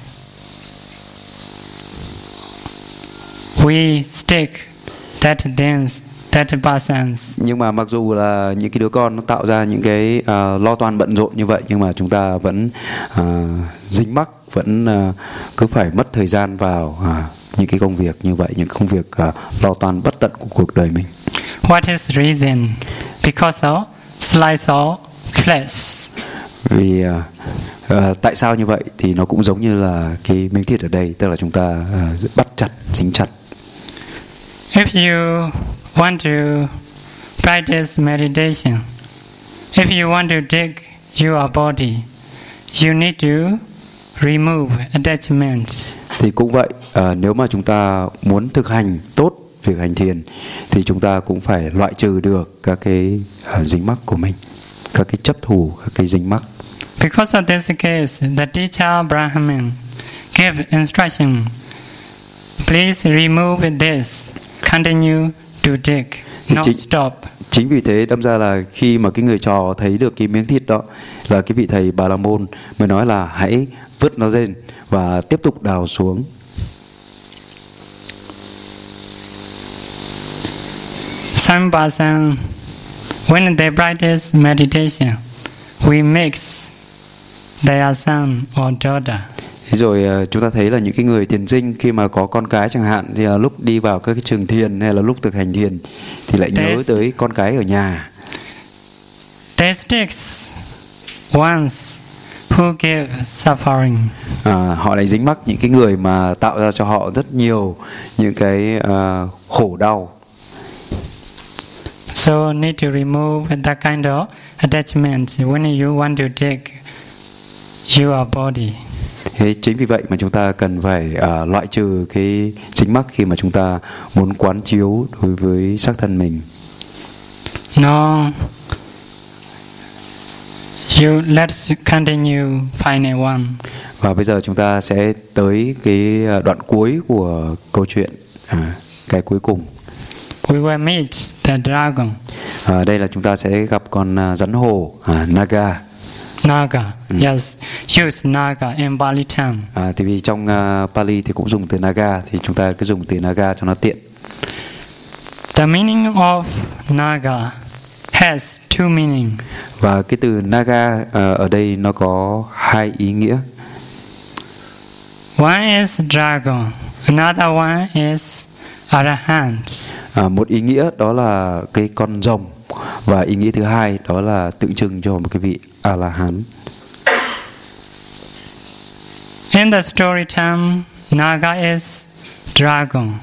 we stick that things, that persons. Nhưng mà mặc dù là những cái đứa con nó tạo ra những cái lo toan bận rộn như vậy, nhưng mà chúng ta vẫn dính mắc, vẫn cứ phải mất thời gian vào những cái công việc như vậy, những công việc lo toan bất tận của cuộc đời mình. What is reason? Because of slice of flesh. Vì tại sao như vậy thì nó cũng giống như là cái miếng thịt ở đây, tức là chúng ta bắt chặt, dính chặt. If you want to practice meditation, if you want to dig your body, you need to remove attachment. Thì cũng vậy, nếu mà chúng ta muốn thực hành tốt việc hành thiền thì chúng ta cũng phải loại trừ được các cái dính mắc của mình, các cái chấp thủ, các cái dính mắc. Because of this case, the teacher Brahman gave instruction. Please remove this. Continue to dig, not stop. Chính vì thế đâm ra là khi mà cái người trò thấy được cái miếng thịt đó, là cái vị thầy Bà La Môn mới nói là hãy vứt nó lên và tiếp tục đào xuống. Some person, when they practice meditation, we mix their son or daughter. Thế rồi chúng ta thấy là những cái người thiền sinh khi mà có con cái chẳng hạn, thì là lúc đi vào các cái trường thiền hay là lúc thực hành thiền thì lại nhớ tới con cái ở nhà. They sticks ones who give suffering. Họ lại dính mắc những cái người mà tạo ra cho họ rất nhiều những cái khổ đau. So need to remove that kind of attachment when you want to dig your body. Thế chính vì vậy mà chúng ta cần phải loại trừ cái dính mắc khi mà chúng ta muốn quán chiếu đối với xác thân mình. No. Let's continue final one. Và bây giờ chúng ta sẽ tới cái đoạn cuối của câu chuyện, cái cuối cùng. We will meet the dragon. Đây là chúng ta sẽ gặp con rắn hổ, Naga. Naga. Yes, use Naga in Pali term. Thì vì trong Pali thì cũng dùng từ Naga, thì chúng ta cứ dùng từ Naga cho nó tiện. The meaning of Naga has two meaning. Và cái từ Naga ở đây nó có hai ý nghĩa. One is dragon, another one is Arahant. Một ý nghĩa đó là cái con rồng, và ý nghĩa thứ hai đó là tượng trưng cho một cái vị A-la-hán. In the story time, Naga is dragon.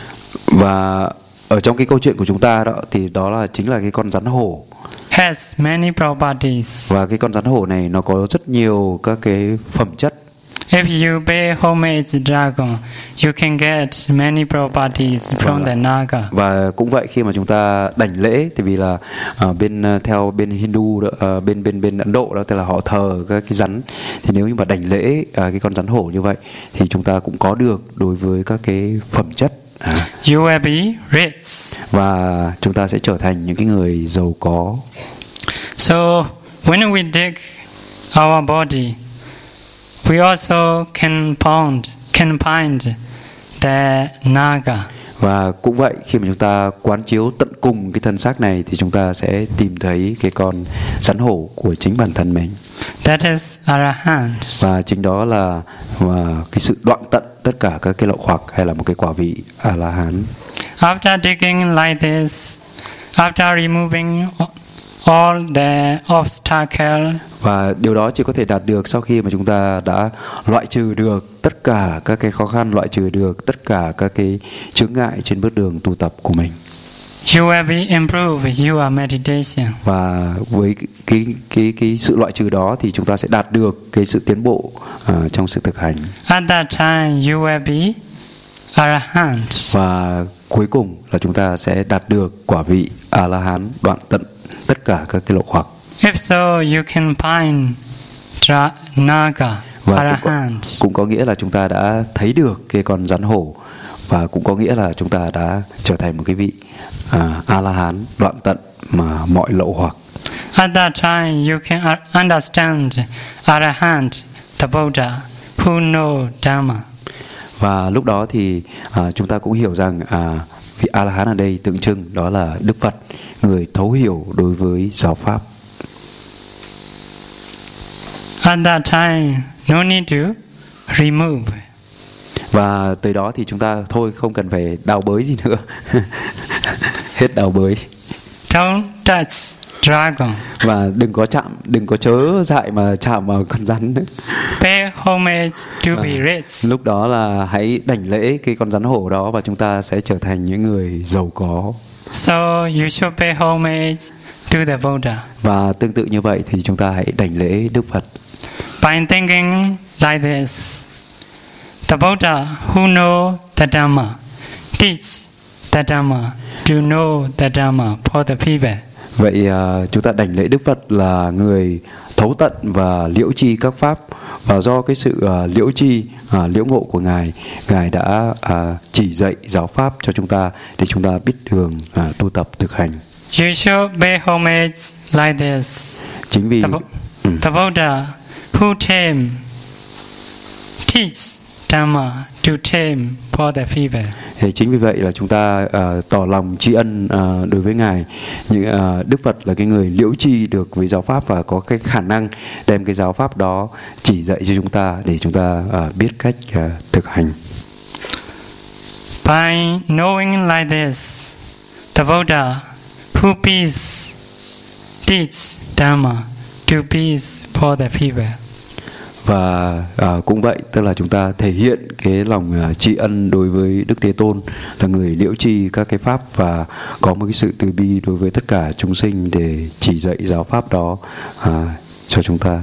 Và ở trong cái câu chuyện của chúng ta đó thì đó là chính là cái con rắn hổ. Has many properties. Và cái con rắn hổ này nó có rất nhiều các cái phẩm chất. If you pay homage dragon, you can get many properties from the Naga. Và cũng vậy, khi mà chúng ta đảnh lễ, thì vì là theo bên Hindu đó, bên Ấn Độ đó, tức là họ thờ các cái rắn, thì nếu như mà đảnh lễ cái con rắn hổ như vậy thì chúng ta cũng có được đối với các cái phẩm chất. You will be rich. Và chúng ta sẽ trở thành những cái người giàu có. So when we dig our body, we also can find the Naga. Và cũng vậy, khi mà chúng ta quán chiếu tận cùng cái thân xác này thì chúng ta sẽ tìm thấy cái con rắn hổ của chính bản thân mình. That is Arahant. Và chính đó là cái sự đoạn tận tất cả các cái lậu hoặc, hay là một cái quả vị A-la-hán. After digging like this, after removing all the obstacles, và điều đó chỉ có thể đạt được sau khi mà chúng ta đã loại trừ được tất cả các cái khó khăn, loại trừ được tất cả các cái chướng ngại trên bước đường tu tập của mình. You will be improved your meditation. Và với cái sự loại trừ đó thì chúng ta sẽ đạt được cái sự tiến bộ trong sự thực hành. At that time you will be Arahant. Và cuối cùng là chúng ta sẽ đạt được quả vị A-la-hán, đoạn tận tất cả các cái lậu hoặc. If so, you can find Naga, Và Arahant. cũng có nghĩa là chúng ta đã thấy được cái con rắn hổ, và cũng có nghĩa là chúng ta đã trở thành một cái vị A-la-hán đoạn tận mà mọi lậu hoặc. At that time you can understand Arahant, the Buddha, who know Dhamma. Và lúc đó thì chúng ta cũng hiểu rằng vị A-la-hán ở đây tượng trưng đó là Đức Phật, người thấu hiểu đối với giáo pháp. At that time, no need to remove. Và tới đó thì chúng ta thôi không cần phải đào bới gì nữa. Hết đào bới. Don't touch dragon. Và đừng có chớ dại mà chạm vào con rắn nữa. Pay homage to be rich. Lúc đó là hãy đảnh lễ cái con rắn hổ đó, và chúng ta sẽ trở thành những người giàu có. So you should pay homage to the Buddha. Và tương tự như vậy thì chúng ta hãy đảnh lễ Đức Phật. By thinking like this, the Buddha who know the Dhamma teach the Dhamma to know the Dhamma for the people. Vậy chúng ta đảnh lễ Đức Phật là người thấu tận và liễu tri các pháp, và do cái sự liễu tri, liễu ngộ của Ngài đã chỉ dạy giáo pháp cho chúng ta để chúng ta biết đường tu tập thực hành. You should pay homage like this. Chính vì the Buddha who teach Dhamma to tame for the people. Chính vì vậy là chúng ta tỏ lòng tri ân đối với Ngài. Đức Phật là cái người liễu tri được với giáo pháp và có cái khả năng đem cái giáo pháp đó chỉ dạy cho chúng ta để chúng ta biết cách thực hành. By knowing like this, the Buddha who peace teach Dhamma to peace for the people. Và cũng vậy, tức là chúng ta thể hiện cái lòng tri ân đối với Đức Thế Tôn là người liễu tri các cái pháp, và có một cái sự từ bi đối với tất cả chúng sinh để chỉ dạy giáo pháp đó cho chúng ta.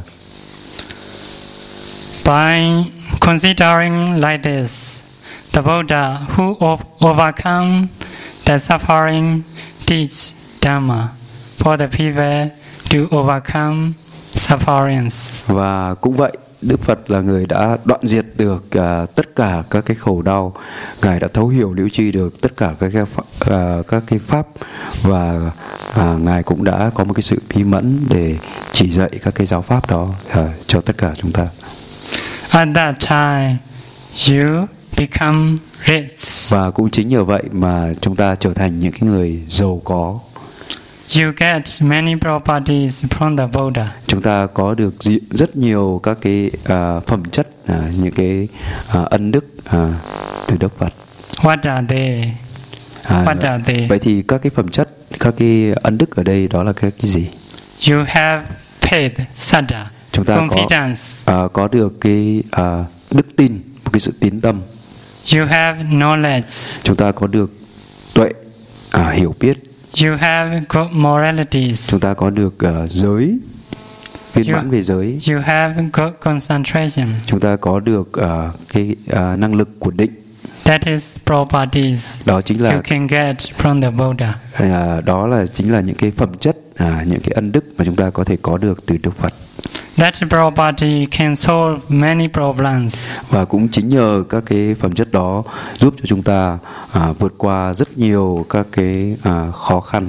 By considering like this, the Buddha who overcome the suffering teach Dhamma for the people to overcome sufferings. Và cũng vậy, Đức Phật là người đã đoạn diệt được tất cả các cái khổ đau. Ngài đã thấu hiểu liễu tri được tất cả các cái pháp, và Ngài cũng đã có một cái sự bí mẫn để chỉ dạy các cái giáo pháp đó cho tất cả chúng ta. At that time, you become rich. Và cũng chính nhờ vậy mà chúng ta trở thành những cái người giàu có. You get many properties from the Buddha. Chúng ta có được rất nhiều các cái phẩm chất, những cái ân đức từ Đức Phật. What are they? What are they? Vậy thì các cái phẩm chất, các cái ân đức ở đây đó là cái gì? You have faith, saddha, chúng ta có được cái đức tin, một cái sự tín tâm. You have knowledge. Chúng ta có được tuệ, hiểu biết. You have good moralities. Chúng ta có được giới, viên mãn về giới. You have good concentration. Chúng ta có được cái năng lực của định. That is properties. Đó chính là you can get from the Buddha. Đó là chính là những cái phẩm chất, những cái ân đức mà chúng ta có thể có được từ Đức Phật. That property can solve many problems. Và cũng chính nhờ các cái phẩm chất đó giúp cho chúng ta vượt qua rất nhiều các cái khó khăn.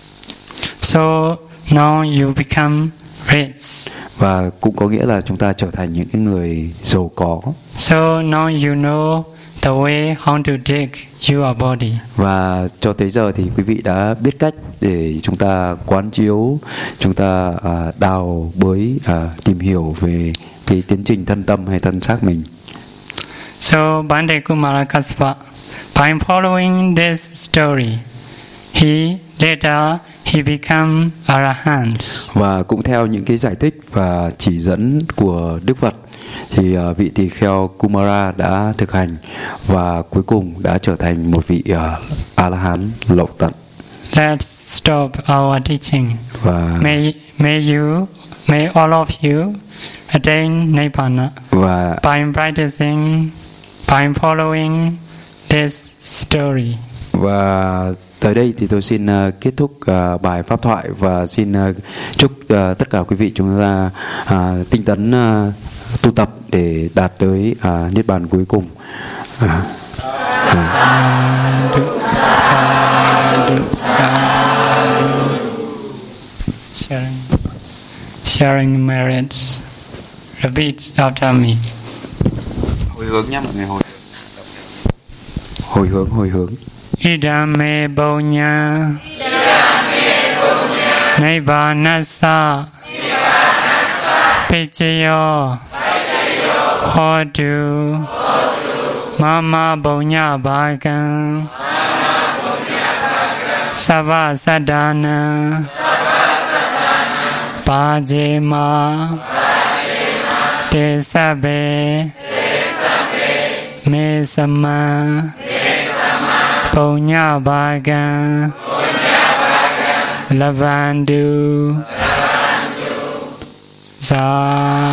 So now you become rich. Và cũng có nghĩa là chúng ta trở thành những cái người giàu có. So now you know the way how to dig your body. Và cho tới giờ thì quý vị đã biết cách để chúng ta quán chiếu, chúng ta đào bới, tìm hiểu về cái tiến trình thân tâm hay thân xác mình. So Bhante Kumara Kassapa, by following this story, later he became Arahant. Và cũng theo những cái giải thích và chỉ dẫn của Đức Phật thì vị tỳ kheo Kumara đã thực hành và cuối cùng đã trở thành một vị A-la-hán lậu tận. Let's stop our teaching. Và may all of you attain Nibbana và by practicing, by following this story. Và tới đây thì tôi xin kết thúc bài pháp thoại và xin chúc tất cả quý vị chúng ta tinh tấn tu tập để đạt tới niết bàn cuối cùng. Sharing merits. Repeat after me. Hồi hướng nhé mọi người, hồi hướng. Idame Bonya Nibbanasa Pichayo Hodu Mama Bonya Bhagan Sava Sadhana Pajema Tesabe Mesama Punya Bhaga Lavandu Sa